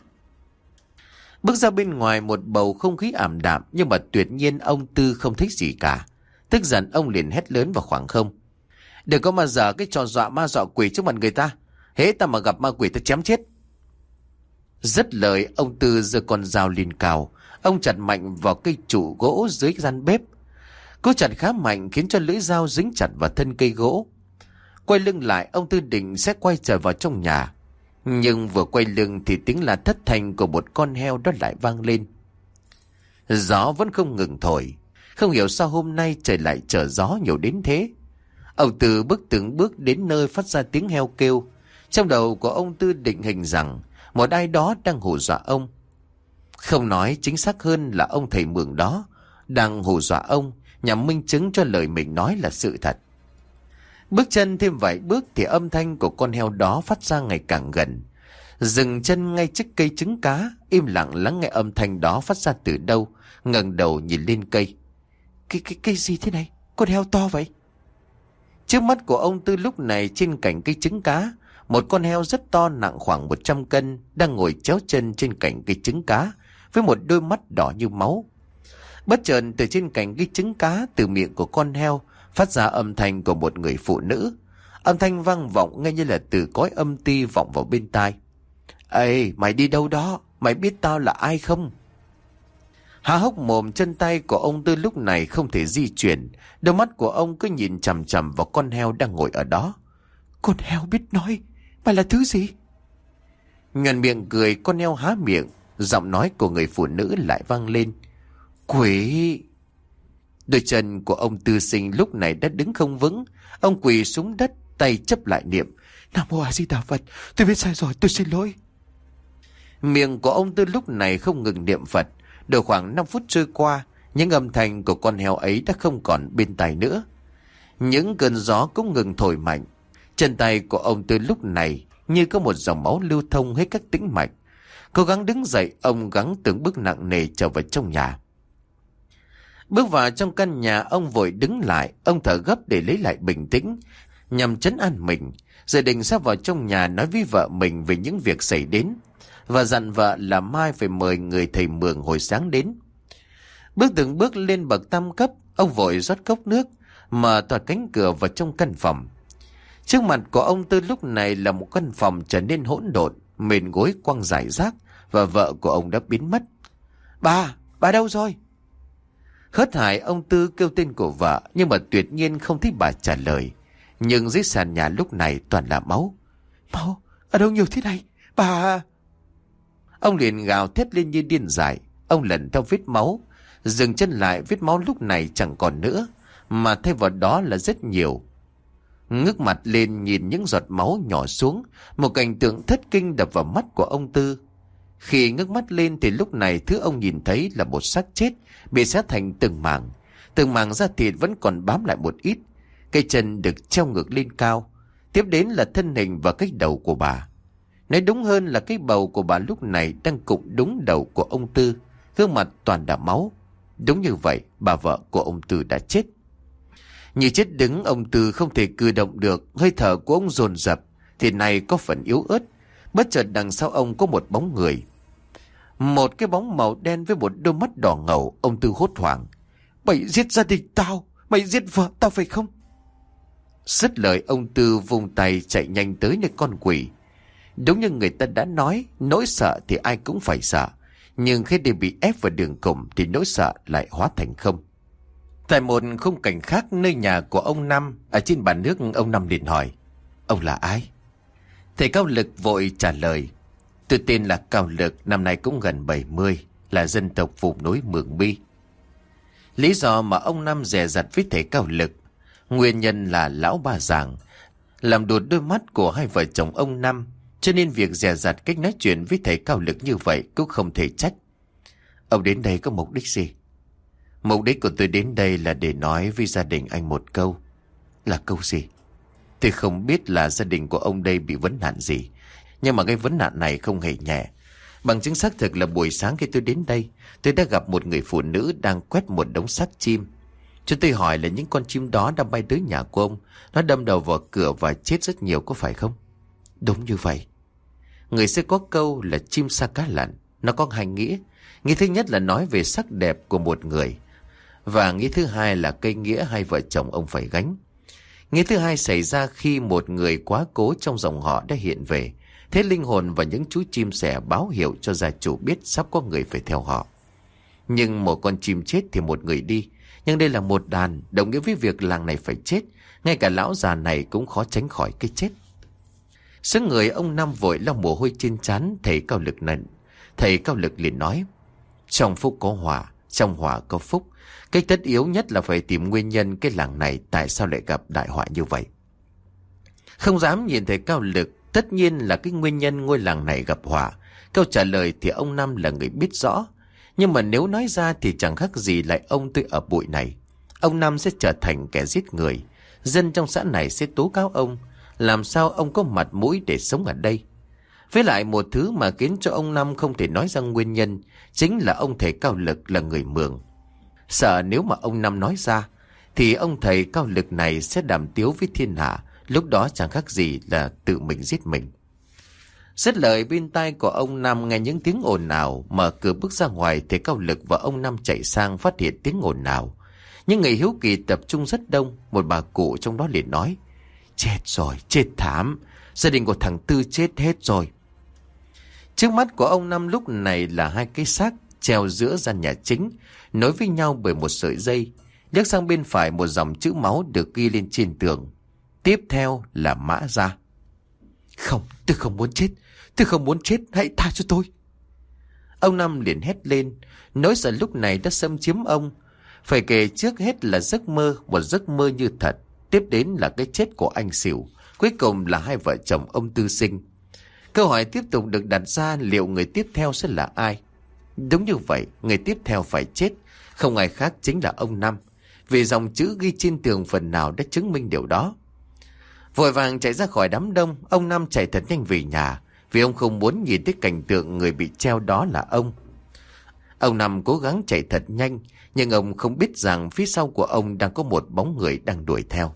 Bước ra bên ngoài một bầu không khí ảm đạm nhưng mà tuyệt nhiên ông Tư không thấy gì cả. Tức giận ông liền hét lớn vào khoảng không. Đừng có mà dở cái trò dọa ma dọa quỷ trước mặt người ta. Hễ ta mà gặp ma quỷ ta chém chết. Dứt lời, ông Tư giơ con dao lên cao. Ông chặt mạnh vào cây trụ gỗ dưới gian bếp. Cú chặt khá mạnh khiến cho lưỡi dao dính chặt vào thân cây gỗ. Quay lưng lại, ông Tư định sẽ quay trở vào trong nhà. Nhưng vừa quay lưng thì tiếng là thất thanh của một con heo đó lại vang lên. Gió vẫn không ngừng thổi. Không hiểu sao hôm nay trời lại trở gió nhiều đến thế. Ông Tư bước từng bước đến nơi phát ra tiếng heo kêu. Trong đầu của ông Tư định hình rằng một ai đó đang hù dọa ông. Không nói chính xác hơn là ông thầy Mường đó đang hù dọa ông nhằm minh chứng cho lời mình nói là sự thật. Bước chân thêm vài bước thì âm thanh của con heo đó phát ra ngày càng gần. Dừng chân ngay trước cây trứng cá, im lặng lắng nghe âm thanh đó phát ra từ đâu, ngẩng đầu nhìn lên cây. Cái gì thế này? Con heo to vậy? Trước mắt của ông Tư lúc này trên cành cây trứng cá, một con heo rất to nặng khoảng 100 cân đang ngồi chéo chân trên cành cây trứng cá với một đôi mắt đỏ như máu. Bất chợt từ trên cành cây trứng cá, từ miệng của con heo phát ra âm thanh của một người phụ nữ. Âm thanh vang vọng nghe như là từ cõi âm ti vọng vào bên tai. Ê, mày đi đâu đó? Mày biết tao là ai không? Há hốc mồm, chân tay của ông Tư lúc này không thể di chuyển. Đôi mắt của ông cứ nhìn chằm chằm vào con heo đang ngồi ở đó. Con heo biết nói? Mày là thứ gì? Nhuận miệng cười, con heo há miệng. Giọng nói của người phụ nữ lại vang lên. Quỷ! Đôi chân của ông Tư Sinh lúc này đã đứng không vững. Ông quỳ xuống đất, tay chấp lại niệm. Nam Mô A Di Đà Phật, tôi biết sai rồi, tôi xin lỗi. Miệng của ông Tư lúc này không ngừng niệm Phật. Được khoảng 5 phút trôi qua, những âm thanh của con heo ấy đã không còn bên tai nữa. Những cơn gió cũng ngừng thổi mạnh. Chân tay của ông Tư lúc này như có một dòng máu lưu thông hết các tĩnh mạch. Cố gắng đứng dậy, ông gắng từng bước nặng nề trở vào trong nhà. Bước vào trong căn nhà, ông vội đứng lại. Ông thở gấp để lấy lại bình tĩnh, nhằm trấn an mình. Rồi định sẽ vào trong nhà nói với vợ mình về những việc xảy đến, và dặn vợ là mai phải mời người thầy Mường hồi sáng đến. Bước từng bước lên bậc tam cấp, ông vội rót cốc nước, mở toạc cánh cửa vào trong căn phòng. Trước mặt của ông Tư lúc này là một căn phòng trở nên hỗn độn, mền gối quăng rải rác, và vợ của ông đã biến mất. Bà đâu rồi? Hớt hải, ông Tư kêu tên của vợ, nhưng mà tuyệt nhiên không thấy bà trả lời. Nhưng dưới sàn nhà lúc này toàn là máu. Máu? Ở đâu nhiều thế này? Bà... Ông liền gào thét lên như điên dại. Ông lần theo vết máu, dừng chân lại, vết máu lúc này chẳng còn nữa, mà thay vào đó là rất nhiều. Ngước mặt lên nhìn những giọt máu nhỏ xuống, một cảnh tượng thất kinh đập vào mắt của ông Tư. Khi ngước mắt lên thì lúc này thứ ông nhìn thấy là một xác chết bị xé thành từng mảng da thịt vẫn còn bám lại một ít. Cây chân được treo ngược lên cao, tiếp đến là thân hình và cái đầu của bà. Nói đúng hơn là cái bầu của bà lúc này đang cụng đúng đầu của ông Tư, gương mặt toàn là máu. Đúng như vậy, bà vợ của ông Tư đã chết. Như chết đứng, ông Tư không thể cử động được, hơi thở của ông dồn dập, thì này có phần yếu ớt. Bất chợt đằng sau ông có một bóng người, một cái bóng màu đen với một đôi mắt đỏ ngầu. Ông Tư hốt hoảng. Mày giết gia đình tao, mày giết vợ tao phải không? Dứt lời, ông Tư vùng tay chạy nhanh tới nơi con quỷ. Đúng như người ta đã nói, nỗi sợ thì ai cũng phải sợ, nhưng khi đều bị ép vào đường cùng thì nỗi sợ lại hóa thành không. Tại một khung cảnh khác, nơi nhà của ông Năm, ở trên bàn nước, ông Năm liền hỏi. Ông là ai? Thầy Cao Lực vội trả lời. Tôi tên là Cao Lực, năm nay cũng gần 70, là dân tộc vùng núi Mường Bi. Lý do mà ông Năm dè dặt với thầy Cao Lực, nguyên nhân là lão ba giàng làm đột đôi mắt của hai vợ chồng ông Năm, cho nên việc dè dặt cách nói chuyện với thầy Cao Lực như vậy cũng không thể trách. Ông đến đây có mục đích gì? Mục đích của tôi đến đây là để nói với gia đình anh một câu. Là câu gì? Tôi không biết là gia đình của ông đây bị vấn nạn gì, nhưng mà cái vấn nạn này không hề nhẹ. Bằng chứng xác thực là buổi sáng khi tôi đến đây, tôi đã gặp một người phụ nữ đang quét một đống xác chim. Chúng tôi hỏi là những con chim đó đang bay tới nhà của ông, nó đâm đầu vào cửa và chết rất nhiều, có phải không? Đúng như vậy. Người sẽ có câu là chim sa cá lặn, nó có hai nghĩa. Nghĩa thứ nhất là nói về sắc đẹp của một người, và nghĩa thứ hai là cây nghĩa hai vợ chồng ông phải gánh. Nghĩa thứ hai xảy ra khi một người quá cố trong dòng họ đã hiện về, thế linh hồn và những chú chim sẻ báo hiệu cho gia chủ biết sắp có người phải theo họ. Nhưng một con chim chết thì một người đi, nhưng đây là một đàn, đồng nghĩa với việc làng này phải chết. Ngay cả lão già này cũng khó tránh khỏi cái chết. Sức người ông Năm vội lau mồ hôi trên trán. Thầy Cao Lực nận. Thầy Cao Lực liền nói. Trong phúc có họa, trong họa có phúc. Cách tất yếu nhất là phải tìm nguyên nhân cái làng này tại sao lại gặp đại họa như vậy. Không dám nhìn thầy Cao Lực, tất nhiên là cái nguyên nhân ngôi làng này gặp họa. Câu trả lời thì ông Năm là người biết rõ. Nhưng mà nếu nói ra thì chẳng khác gì lại ông tôi ở bụi này. Ông Năm sẽ trở thành kẻ giết người. Dân trong xã này sẽ tố cáo ông. Làm sao ông có mặt mũi để sống ở đây? Với lại một thứ mà khiến cho ông Năm không thể nói ra nguyên nhân chính là ông thầy Cao Lực là người Mường. Sợ nếu mà ông Năm nói ra thì ông thầy Cao Lực này sẽ đàm tiếu với thiên hạ, lúc đó chẳng khác gì là tự mình giết mình. Dứt lời, bên tai của ông Năm nghe những tiếng ồn ào, mở cửa bước ra ngoài thì Cao Lực và ông Năm chạy sang phát hiện tiếng ồn ào. Những người hiếu kỳ tập trung rất đông. Một bà cụ trong đó liền nói: chết rồi, chết thảm, gia đình của thằng Tư chết hết rồi. Trước mắt của ông Năm lúc này là hai cái xác treo giữa gian nhà chính, nối với nhau bởi một sợi dây. Liếc sang bên phải, một dòng chữ máu được ghi lên trên tường. Tiếp theo là Mã Gia. Không, tôi không muốn chết, tôi không muốn chết, hãy tha cho tôi. Ông Năm liền hét lên. Nỗi sợ lúc này đã xâm chiếm ông. Phải kể trước hết là giấc mơ, một giấc mơ như thật. Tiếp đến là cái chết của anh Xỉu. Cuối cùng là hai vợ chồng ông Tư Sinh. Câu hỏi tiếp tục được đặt ra, liệu người tiếp theo sẽ là ai? Đúng như vậy, người tiếp theo phải chết, không ai khác chính là ông Năm. Vì dòng chữ ghi trên tường phần nào đã chứng minh điều đó. Vội vàng chạy ra khỏi đám đông, ông Năm chạy thật nhanh về nhà, vì ông không muốn nhìn thấy cảnh tượng người bị treo đó là ông. Ông Năm cố gắng chạy thật nhanh, nhưng ông không biết rằng phía sau của ông đang có một bóng người đang đuổi theo.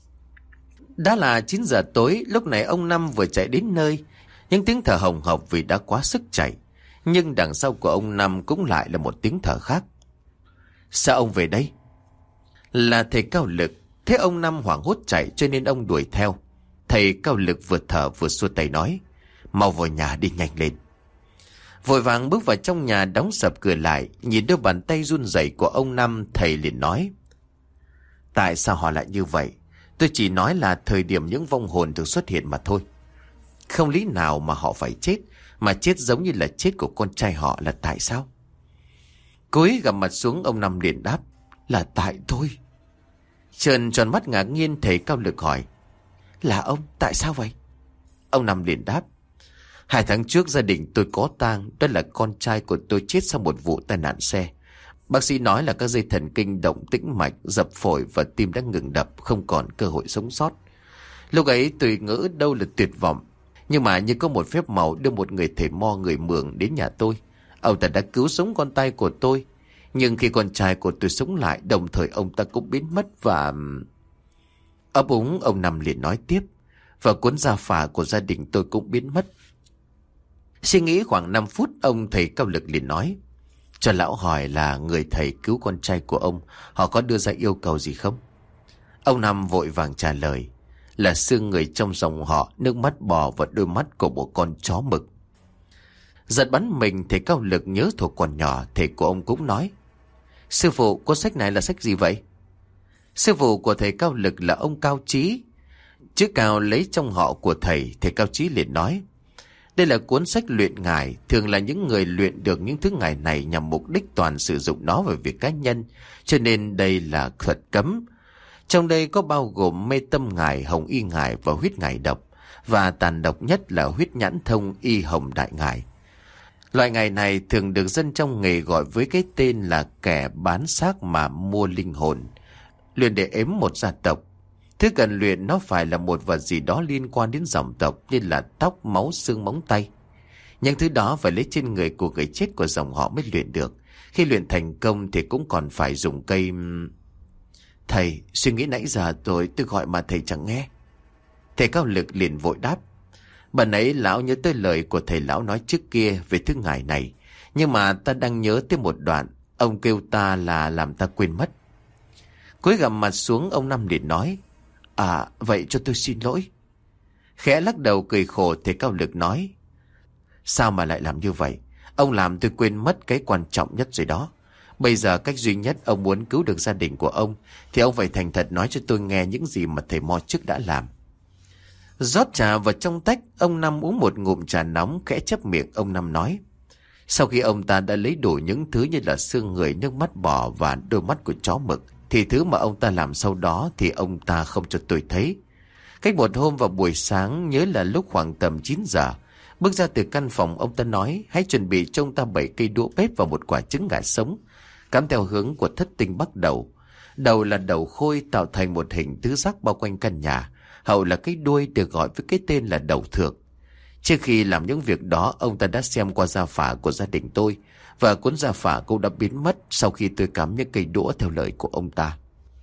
Đã là 9 giờ tối, lúc này ông Năm vừa chạy đến nơi, những tiếng thở hồng hộc vì đã quá sức chạy. Nhưng đằng sau của ông Năm cũng lại là một tiếng thở khác. Sao ông về đây? Là thầy Cao Lực. Thế ông Năm hoảng hốt chạy cho nên ông đuổi theo. Thầy Cao Lực vừa thở vừa xua tay nói: mau vào nhà đi, nhanh lên. Vội vàng bước vào trong nhà, đóng sập cửa lại. Nhìn đôi bàn tay run rẩy của ông Năm, thầy liền nói: tại sao họ lại như vậy? Tôi chỉ nói là thời điểm những vong hồn thường xuất hiện mà thôi. Không lý nào mà họ phải chết, mà chết giống như là chết của con trai họ, là tại sao? Cúi gằm mặt xuống, ông Năm liền đáp: là tại tôi. Trợn tròn mắt ngạc nhiên, thầy Cao Lực hỏi: là ông, tại sao vậy? Ông Năm liền đáp: 2 tháng trước gia đình tôi có tang, đó là con trai của tôi chết sau một vụ tai nạn xe. Bác sĩ nói là các dây thần kinh động tĩnh mạch, dập phổi và tim đã ngừng đập, không còn cơ hội sống sót. Lúc ấy tôi ngỡ đâu là tuyệt vọng, nhưng mà như có một phép màu đưa một người thầy mo người Mường đến nhà tôi. Ông ta đã cứu sống con trai của tôi. Nhưng khi con trai của tôi sống lại, đồng thời ông ta cũng biến mất và... ấp úng ông Năm liền nói tiếp: và cuốn gia phả của gia đình tôi cũng biến mất. Suy nghĩ khoảng 5 phút, ông thầy Cao Lực liền nói: cho lão hỏi là người thầy cứu con trai của ông, họ có đưa ra yêu cầu gì không? Ông Năm vội vàng trả lời: là xương người trong dòng họ, nước mắt bò và đôi mắt của một con chó mực. Giật bắn mình, thầy Cao Lực nhớ thuộc còn nhỏ, thầy của ông cũng nói: sư phụ, cuốn sách này là sách gì vậy? Sư phụ của thầy Cao Lực là ông Cao Trí. Chữ Cao lấy trong họ của thầy Cao Trí liền nói: đây là cuốn sách luyện ngải, thường là những người luyện được những thứ ngải này nhằm mục đích toàn sử dụng nó về việc cá nhân, cho nên đây là thuật cấm. Trong đây có bao gồm mê tâm ngải, hồng y ngải và huyết ngải độc, và tàn độc nhất là huyết nhãn thông y hồng đại ngải. Loại ngải này thường được dân trong nghề gọi với cái tên là kẻ bán xác mà mua linh hồn, luyện để ếm một gia tộc. Thứ cần luyện nó phải là một vật gì đó liên quan đến dòng tộc, như là tóc, máu, xương, móng tay. Những thứ đó phải lấy trên người của người chết của dòng họ mới luyện được. Khi luyện thành công thì cũng còn phải dùng cây... Thầy, suy nghĩ nãy giờ tôi gọi mà thầy chẳng nghe. Thầy Cao Lực liền vội đáp: bần ấy lão nhớ tới lời của thầy lão nói trước kia về thứ ngải này, nhưng mà ta đang nhớ tới một đoạn, ông kêu ta là làm ta quên mất. Cúi gằm mặt xuống, ông Năm liền nói: à, vậy cho tôi xin lỗi. Khẽ lắc đầu cười khổ, thầy Cao Lực nói: sao mà lại làm như vậy? Ông làm tôi quên mất cái quan trọng nhất rồi đó. Bây giờ cách duy nhất ông muốn cứu được gia đình của ông thì ông phải thành thật nói cho tôi nghe những gì mà thầy Mo trước đã làm. Rót trà vào trong tách, ông Năm uống một ngụm trà nóng, khẽ chép miệng. Ông Năm nói: sau khi ông ta đã lấy đủ những thứ như là xương người, nước mắt bò và đôi mắt của chó mực, thì thứ mà ông ta làm sau đó thì ông ta không cho tôi thấy. Cách một hôm vào buổi sáng, nhớ là lúc khoảng tầm 9 giờ, bước ra từ căn phòng, ông ta nói: hãy chuẩn bị cho ông ta 7 cây đũa bếp và một quả trứng gà sống, cắm theo hướng của thất tinh bắc đầu. Đầu là đầu khôi tạo thành một hình tứ giác bao quanh căn nhà. Hậu là cái đuôi được gọi với cái tên là đầu thượng. Trước khi làm những việc đó, ông ta đã xem qua gia phả của gia đình tôi, và cuốn gia phả cũng đã biến mất sau khi tôi cắm những cây đũa theo lời của ông ta.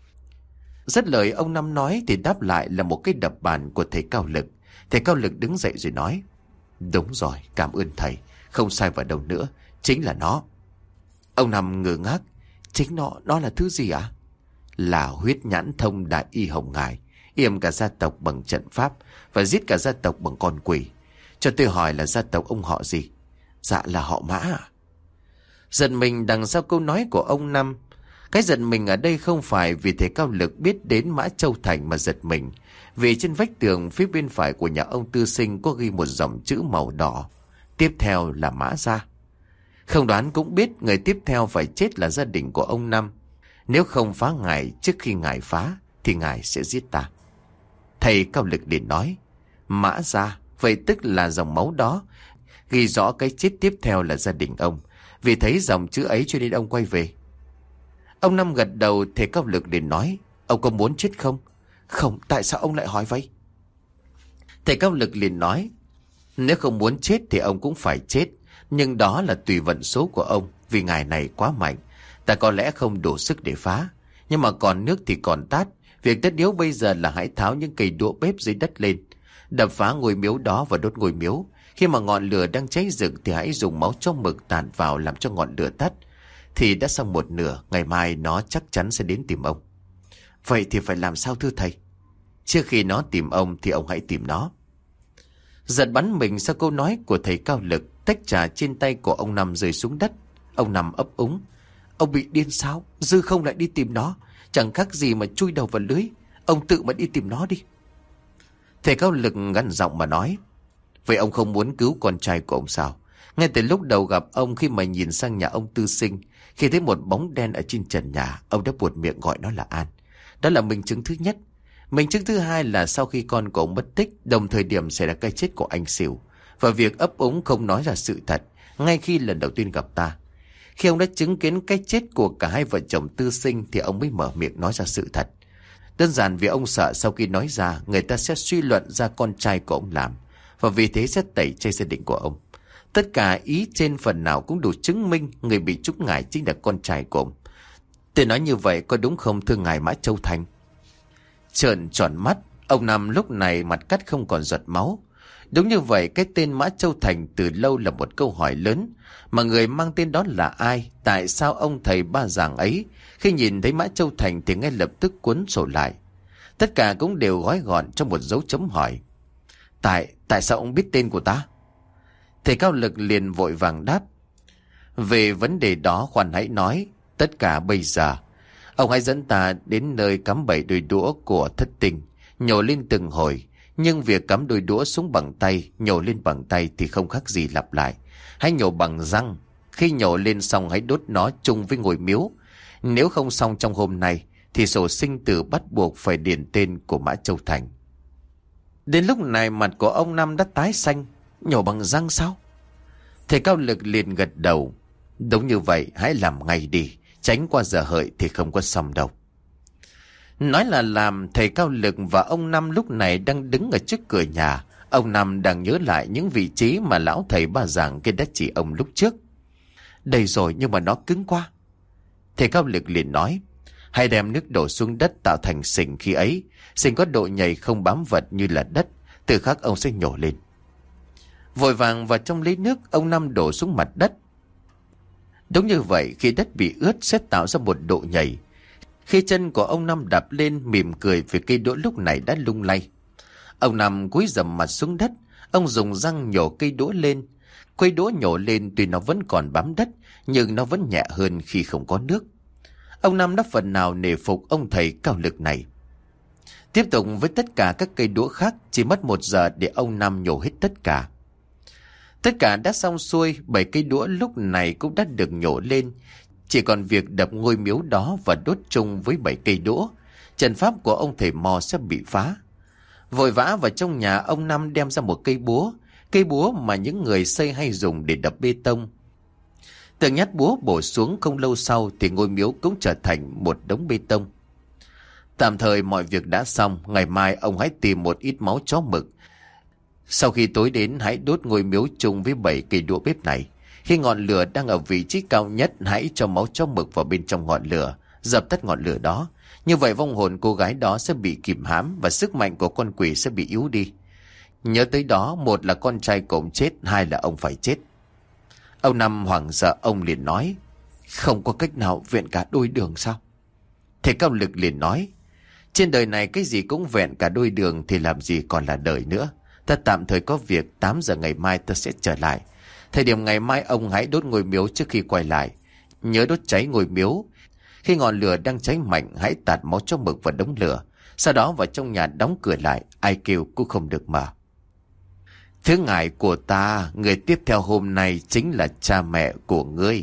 Dứt lời ông Năm nói thì đáp lại là một cái đập bàn của thầy Cao Lực. Thầy Cao Lực đứng dậy rồi nói: Đúng rồi, cảm ơn thầy, không sai vào đâu nữa, chính là nó. Ông Năm ngơ ngác: Chính nó là thứ gì ạ? Là huyết nhãn thông đại y hồng ngài, yểm cả gia tộc bằng trận pháp và giết cả gia tộc bằng con quỷ. Cho tôi hỏi là gia tộc ông họ gì? Dạ là họ Mã ạ. Giận mình đằng sau câu nói của ông Năm. Cái giận mình ở đây không phải vì thầy Cao Lực biết đến Mã Châu Thành mà giật mình, vì trên vách tường phía bên phải của nhà ông Tư Sinh có ghi một dòng chữ màu đỏ, tiếp theo là Mã Gia. Không đoán cũng biết người tiếp theo phải chết là gia đình của ông Năm. Nếu không phá ngài trước khi ngài phá thì ngài sẽ giết ta. Thầy Cao Lực liền nói: Mã Gia, vậy tức là dòng máu đó ghi rõ cái chết tiếp theo là gia đình ông. Vì thấy dòng chữ ấy cho nên ông quay về. Ông Năm gật đầu. Thầy Cao Lực liền nói: Ông có muốn chết không? Không. Tại sao ông lại hỏi vậy? Thầy Cao Lực liền nói: Nếu không muốn chết thì ông cũng phải chết, nhưng đó là tùy vận số của ông. Vì ngài này quá mạnh, ta có lẽ không đủ sức để phá, nhưng mà còn nước thì còn tát. Việc tất yếu bây giờ là hãy tháo những cây đũa bếp dưới đất lên, đập phá ngôi miếu đó và đốt ngôi miếu. Khi mà ngọn lửa đang cháy rực thì hãy dùng máu trong mực tạt vào làm cho ngọn lửa tắt. Thì đã xong một nửa, ngày mai nó chắc chắn sẽ đến tìm ông. Vậy thì phải làm sao thưa thầy? Trước khi nó tìm ông thì ông hãy tìm nó. Giật bắn mình sau câu nói của thầy Cao Lực, tách trà trên tay của ông Năm rơi xuống đất. Ông Năm ấp úng: Ông bị điên sao? Dư không lại đi tìm nó, chẳng khác gì mà chui đầu vào lưới. Ông tự mà đi tìm nó đi. Thầy Cao Lực gằn giọng mà nói: Vậy ông không muốn cứu con trai của ông sao? Ngay từ lúc đầu gặp ông, khi mà nhìn sang nhà ông Tư Sinh, khi thấy một bóng đen ở trên trần nhà, ông đã buột miệng gọi nó là An. Đó là minh chứng thứ nhất. Minh chứng thứ hai là sau khi con của ông mất tích, đồng thời điểm xảy ra cái chết của anh Sửu, và việc ấp úng không nói ra sự thật ngay khi lần đầu tiên gặp ta. Khi ông đã chứng kiến cái chết của cả hai vợ chồng Tư Sinh thì ông mới mở miệng nói ra sự thật. Đơn giản vì ông sợ sau khi nói ra, người ta sẽ suy luận ra con trai của ông làm, và vì thế sẽ tẩy chay gia đình của ông. Tất cả ý trên phần nào cũng đủ chứng minh người bị trúng ngài chính là con trai của ông. Tôi nói như vậy có đúng không thưa ngài Mã Châu Thành? Trợn tròn mắt, ông Năm lúc này mặt cắt không còn giọt máu. Đúng như vậy, cái tên Mã Châu Thành từ lâu là một câu hỏi lớn. Mà người mang tên đó là ai? Tại sao ông thầy ba giảng ấy khi nhìn thấy Mã Châu Thành thì ngay lập tức cuốn sổ lại? Tất cả cũng đều gói gọn trong một dấu chấm hỏi. Tại sao ông biết tên của ta? Thầy Cao Lực liền vội vàng đáp: Về vấn đề đó khoan hãy nói. Tất cả bây giờ ông hãy dẫn ta đến nơi cắm 7 đôi đũa của thất tinh, nhổ lên từng hồi. Nhưng việc cắm đôi đũa xuống bằng tay, nhổ lên bằng tay thì không khác gì lặp lại. Hãy nhổ bằng răng. Khi nhổ lên xong hãy đốt nó chung với ngôi miếu. Nếu không xong trong hôm nay thì sổ sinh tử bắt buộc phải điền tên của Mã Châu Thành. Đến lúc này mặt của ông Năm đã tái xanh. Nhổ bằng răng sao? Thầy Cao Lực liền gật đầu: Đúng như vậy, hãy làm ngay đi, tránh qua giờ hợi thì không có xong đâu. Nói là làm, thầy Cao Lực và ông Năm lúc này đang đứng ở trước cửa nhà. Ông Năm đang nhớ lại những vị trí mà lão thầy ba giảng kia đã chỉ ông lúc trước. Đây rồi, nhưng mà nó cứng quá. Thầy Cao Lực liền nói: Hãy đem nước đổ xuống đất tạo thành sình. Khi ấy sình có độ nhầy không bám vật như là đất, từ khắc ông sẽ nhổ lên. Vội vàng vào trong lấy nước, ông Năm đổ xuống mặt đất. Đúng như vậy, khi đất bị ướt sẽ tạo ra một độ nhầy. Khi chân của ông Năm đạp lên, mỉm cười vì cây đũa lúc này đã lung lay. Ông Năm cúi rầm mặt xuống đất. Ông dùng răng nhổ cây đũa lên. Cây đũa nhổ lên tuy nó vẫn còn bám đất, nhưng nó vẫn nhẹ hơn khi không có nước. Ông Năm đã phần nào nể phục ông thầy Cao Lực này. Tiếp tục với tất cả các cây đũa khác, chỉ mất 1 giờ để ông Năm nhổ hết tất cả. Tất cả đã xong xuôi, 7 cây đũa lúc này cũng đã được nhổ lên. Chỉ còn việc đập ngôi miếu đó và đốt chung với 7 cây đũa, trận pháp của ông thầy Mò sẽ bị phá. Vội vã vào trong nhà, ông Năm đem ra một cây búa mà những người xây hay dùng để đập bê tông. Từng nhát búa bổ xuống, không lâu sau thì ngôi miếu cũng trở thành một đống bê tông. Tạm thời mọi việc đã xong, ngày mai ông hãy tìm một ít máu chó mực, Sau khi tối đến, hãy đốt ngôi miếu chung với 7 cây đũa bếp này. Khi ngọn lửa đang ở vị trí cao nhất, hãy cho máu chó mực vào bên trong ngọn lửa, dập tắt ngọn lửa đó. Như vậy vong hồn cô gái đó sẽ bị kìm hãm và sức mạnh của con quỷ sẽ bị yếu đi. Nhớ tới đó, một là con trai cậu chết, hai là ông phải chết. Ông Năm hoảng sợ, ông liền nói: không có cách nào vẹn cả đôi đường sao? Thầy Cao Lực liền nói: trên đời này cái gì cũng vẹn cả đôi đường thì làm gì còn là đời nữa. Ta tạm thời có việc, 8 giờ ngày mai ta sẽ trở lại. Thời điểm ngày mai ông hãy đốt ngôi miếu trước khi quay lại. Nhớ đốt cháy ngôi miếu. Khi ngọn lửa đang cháy mạnh, hãy tạt máu chó mực vào đống lửa. Sau đó vào trong nhà đóng cửa lại, ai kêu cũng không được mở. Thứ ngài của ta, người tiếp theo hôm nay chính là cha mẹ của ngươi.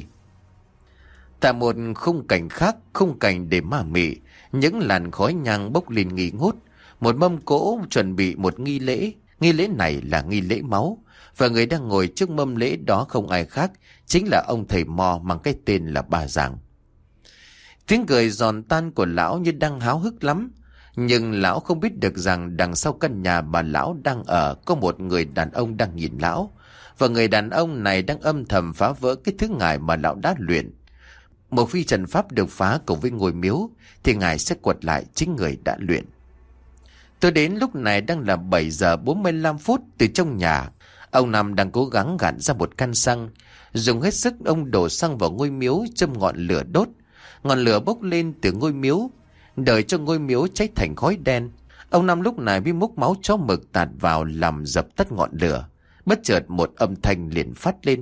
Tại một khung cảnh khác, khung cảnh để ma mị, những làn khói nhang bốc lên nghi ngút. Một mâm cỗ chuẩn bị một nghi lễ. Nghi lễ này là nghi lễ máu. Và người đang ngồi trước mâm lễ đó không ai khác, chính là ông thầy Mo mang cái tên là Ba Giàng. Tiếng cười giòn tan của lão như đang háo hức lắm. Nhưng lão không biết được rằng đằng sau căn nhà mà lão đang ở có một người đàn ông đang nhìn lão. Và người đàn ông này đang âm thầm phá vỡ cái thứ ngài mà lão đã luyện. Một khi trận pháp được phá cùng với ngôi miếu thì ngài sẽ quật lại chính người đã luyện. Tôi đến lúc này đang là 7 giờ 45 phút. Từ trong nhà, ông Năm đang cố gắng gạn ra một căn xăng. Dùng hết sức ông đổ xăng vào ngôi miếu, châm ngọn lửa đốt. Ngọn lửa bốc lên từ ngôi miếu, đợi cho ngôi miếu cháy thành khói đen. Ông Năm lúc này mới múc máu chó mực tạt vào làm dập tắt ngọn lửa. Bất chợt một âm thanh liền phát lên.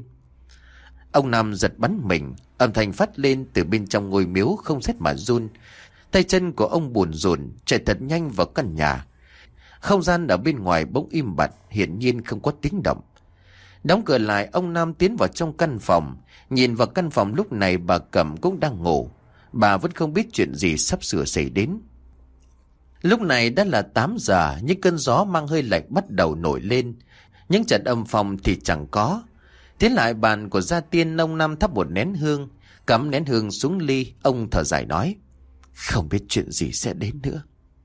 Ông Năm giật bắn mình. Âm thanh phát lên từ bên trong ngôi miếu không rét mà run. Tay chân của ông bùn rùn, chạy thật nhanh vào căn nhà. Không gian ở bên ngoài bỗng im bặt, hiển nhiên không có tiếng động. Đóng cửa lại, ông Năm tiến vào trong căn phòng. Nhìn vào căn phòng lúc này bà Cẩm cũng đang ngủ. Bà vẫn không biết chuyện gì sắp sửa xảy đến. Lúc này đã là 8 giờ, những cơn gió mang hơi lạnh bắt đầu nổi lên. Những trận âm phong thì chẳng có. Tiến lại bàn của gia tiên, ông Năm thắp một nén hương, cắm nén hương xuống ly, ông thở dài nói: không biết chuyện gì sẽ đến nữa.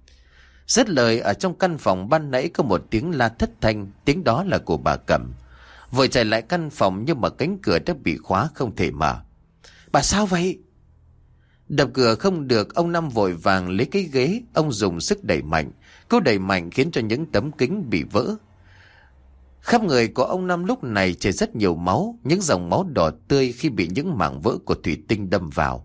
Dứt lời, ở trong căn phòng ban nãy có một tiếng la thất thanh, tiếng đó là của bà Cẩm. Vội chạy lại căn phòng nhưng mà cánh cửa đã bị khóa không thể mở. Bà sao vậy? Đập cửa không được, ông Năm vội vàng lấy cái ghế, ông dùng sức đẩy mạnh. Cú đẩy mạnh khiến cho những tấm kính bị vỡ. Khắp người của ông Năm lúc này chảy rất nhiều máu, những dòng máu đỏ tươi khi bị những mảng vỡ của thủy tinh đâm vào.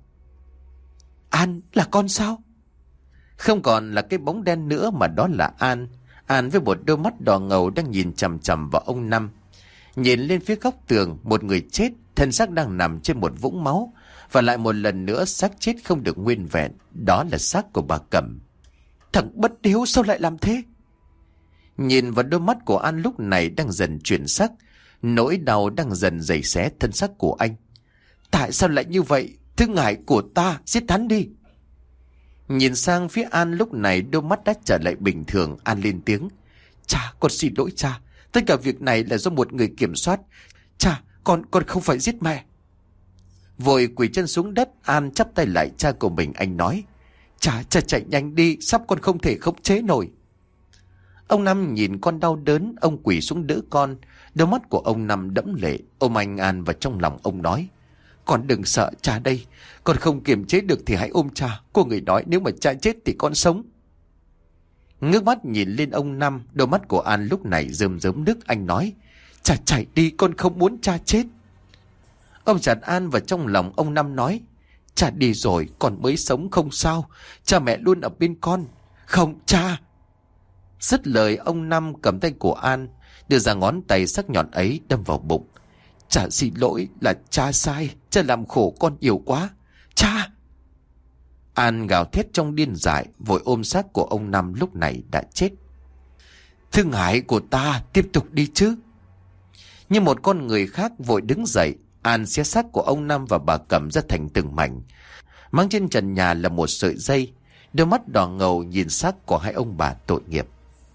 An, là con sao? Không còn là cái bóng đen nữa mà đó là An. An với một đôi mắt đỏ ngầu đang nhìn chằm chằm vào ông Năm. Nhìn lên phía góc tường, một người chết, thân xác đang nằm trên một vũng máu. Và lại một lần nữa xác chết không được nguyên vẹn. Đó là xác của bà Cẩm. Thằng bất hiếu sao lại làm thế? Nhìn vào đôi mắt của An lúc này đang dần chuyển sắc. Nỗi đau đang dần giày xé thân xác của anh. Tại sao lại như vậy? Thứ ngài của ta, giết hắn đi. Nhìn sang phía An lúc này đôi mắt đã trở lại bình thường. An lên tiếng: Cha, con xin lỗi cha. Tất cả việc này là do một người kiểm soát. Cha, con không phải giết mẹ. Vội quỳ chân xuống đất, An chắp tay lại cha của mình. Anh nói: Cha chạy nhanh đi, sắp con không thể khống chế nổi. Ông Năm nhìn con đau đớn, ông quỳ xuống đỡ con. Đôi mắt của ông Năm đẫm lệ, ôm anh An vào trong lòng. Ông nói: Con đừng sợ, cha đây. Con không kiềm chế được thì hãy ôm cha. Cô người nói nếu mà cha chết thì con sống. Ngước mắt nhìn lên ông Năm, đôi mắt của An lúc này rơm rớm nước. Anh nói: Cha chạy đi, con không muốn cha chết. Ông chặt An vào trong lòng. Ông Năm nói: Cha đi rồi, con mới sống không sao. Cha mẹ luôn ở bên con. Không, cha. Dứt lời, ông Năm cầm tay của An, đưa ra ngón tay sắc nhọn ấy đâm vào bụng. Cha xin lỗi, là cha sai. Cha làm khổ con nhiều quá. Cha! An gào thét trong điên dại, vội ôm xác của ông Năm lúc này đã chết. Thương hại của ta, tiếp tục đi chứ. Như một con người khác vội đứng dậy, An xé xác của ông Năm và bà Cẩm ra thành từng mảnh. Mang trên trần nhà là một sợi dây. Đôi mắt đỏ ngầu nhìn xác của hai ông bà tội nghiệp.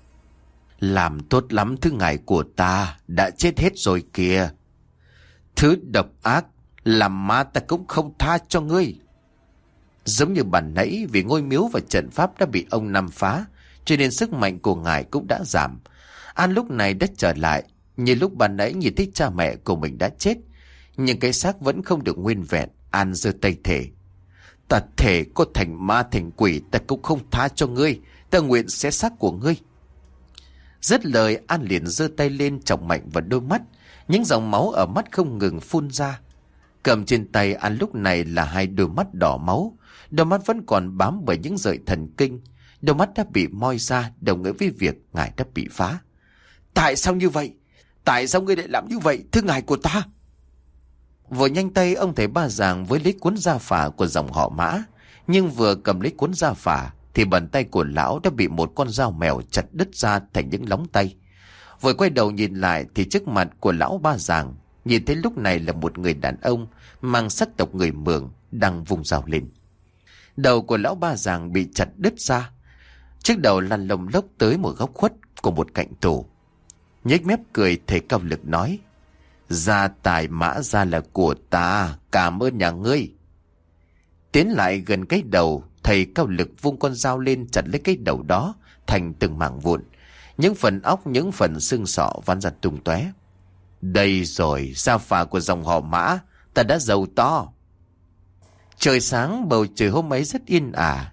Làm tốt lắm, thứ ngài của ta đã chết hết rồi kìa. Thứ độc ác, làm ma ta cũng không tha cho ngươi. Giống như bản nãy, vì ngôi miếu và trận pháp đã bị ông Năm phá, cho nên sức mạnh của ngài cũng đã giảm. An lúc này đã trở lại. Như lúc ban nãy nhìn thấy cha mẹ của mình đã chết, nhưng cái xác vẫn không được nguyên vẹn. An giơ tay thề: "Ta thề có thành ma thành quỷ, ta cũng không tha cho ngươi. Ta nguyện xé xác của ngươi." Dứt lời, An liền giơ tay lên chọc mạnh vào đôi mắt. Những dòng máu ở mắt không ngừng phun ra. Cầm trên tay An lúc này là hai đôi mắt đỏ máu. Đôi mắt vẫn còn bám bởi những sợi thần kinh. Đôi mắt đã bị moi ra, đồng nghĩa với việc ngài đã bị phá. "Tại sao như vậy? Tại sao ngươi lại làm như vậy, thưa ngài của ta?" Vội nhanh tay, ông thầy Ba Giàng với lấy cuốn gia phả của dòng họ Mã. Nhưng vừa cầm lấy cuốn gia phả thì bàn tay của lão đã bị một con dao mèo chặt đứt ra thành những lóng tay. Vội quay đầu nhìn lại thì trước mặt của lão Ba Giàng, nhìn thấy lúc này là một người đàn ông mang sắc tộc người Mường đang vùng dao lên. Đầu của lão Ba Giàng bị chặt đứt ra, chiếc đầu lăn lông lốc tới một góc khuất của một cạnh tủ. Nhếch mép cười, thầy Cao Lực nói: "Gia tài Mã gia là của ta, cảm ơn nhà ngươi." Tiến lại gần cái đầu, thầy Cao Lực vung con dao lên chặt lấy cái đầu đó thành từng mảng vụn. Những phần óc, những phần xương sọ văng ra tung tóe. "Đây rồi, gia phả của dòng họ Mã, ta đã giàu to." Trời sáng, bầu trời hôm ấy rất yên ả.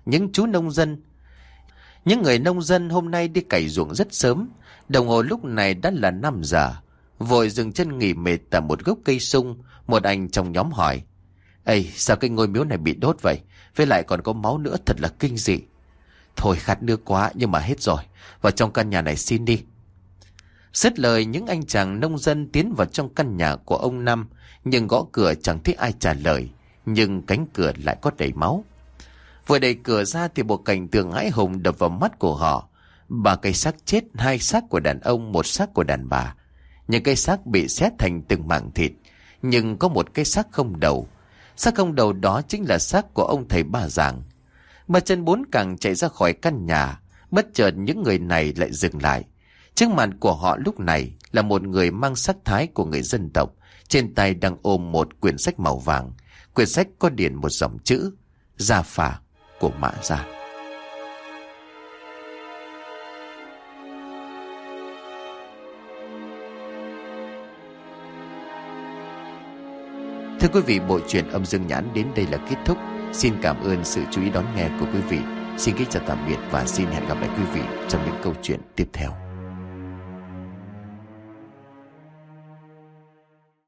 Những người nông dân hôm nay đi cày ruộng rất sớm. Đồng hồ lúc này đã là 5 giờ. Vội dừng chân nghỉ mệt tại một gốc cây sung. Một anh trong nhóm hỏi: "Ây, sao cái ngôi miếu này bị đốt vậy? Với lại còn có máu nữa, thật là kinh dị." "Thôi khát nước quá, nhưng mà hết rồi. Vào trong căn nhà này xin đi." Dứt lời, những anh chàng nông dân tiến vào trong căn nhà của ông Năm. Nhưng gõ cửa chẳng thấy ai trả lời. Nhưng cánh cửa lại có đầy máu. Vừa đẩy cửa ra thì một cảnh tượng hãi hùng đập vào mắt của họ. 3 cái xác chết, 2 xác của đàn ông, 1 xác của đàn bà. Những cái xác bị xé thành từng mảng thịt, nhưng có một cái xác không đầu. Xác không đầu đó chính là xác của ông thầy Ba Giàng. Mà chân 4 càng chạy ra khỏi căn nhà. Bất chợt những người này lại dừng lại. Trước mặt của họ lúc này là một người mang sắc thái của người dân tộc. Trên tay đang ôm một quyển sách màu vàng. Quyển sách có điền một dòng chữ: Gia phả của Mã gia. Thưa quý vị, bộ truyện Âm Dương Nhãn đến đây là kết thúc. Xin cảm ơn sự chú ý đón nghe của quý vị. Xin kính chào tạm biệt và xin hẹn gặp lại quý vị trong những câu chuyện tiếp theo.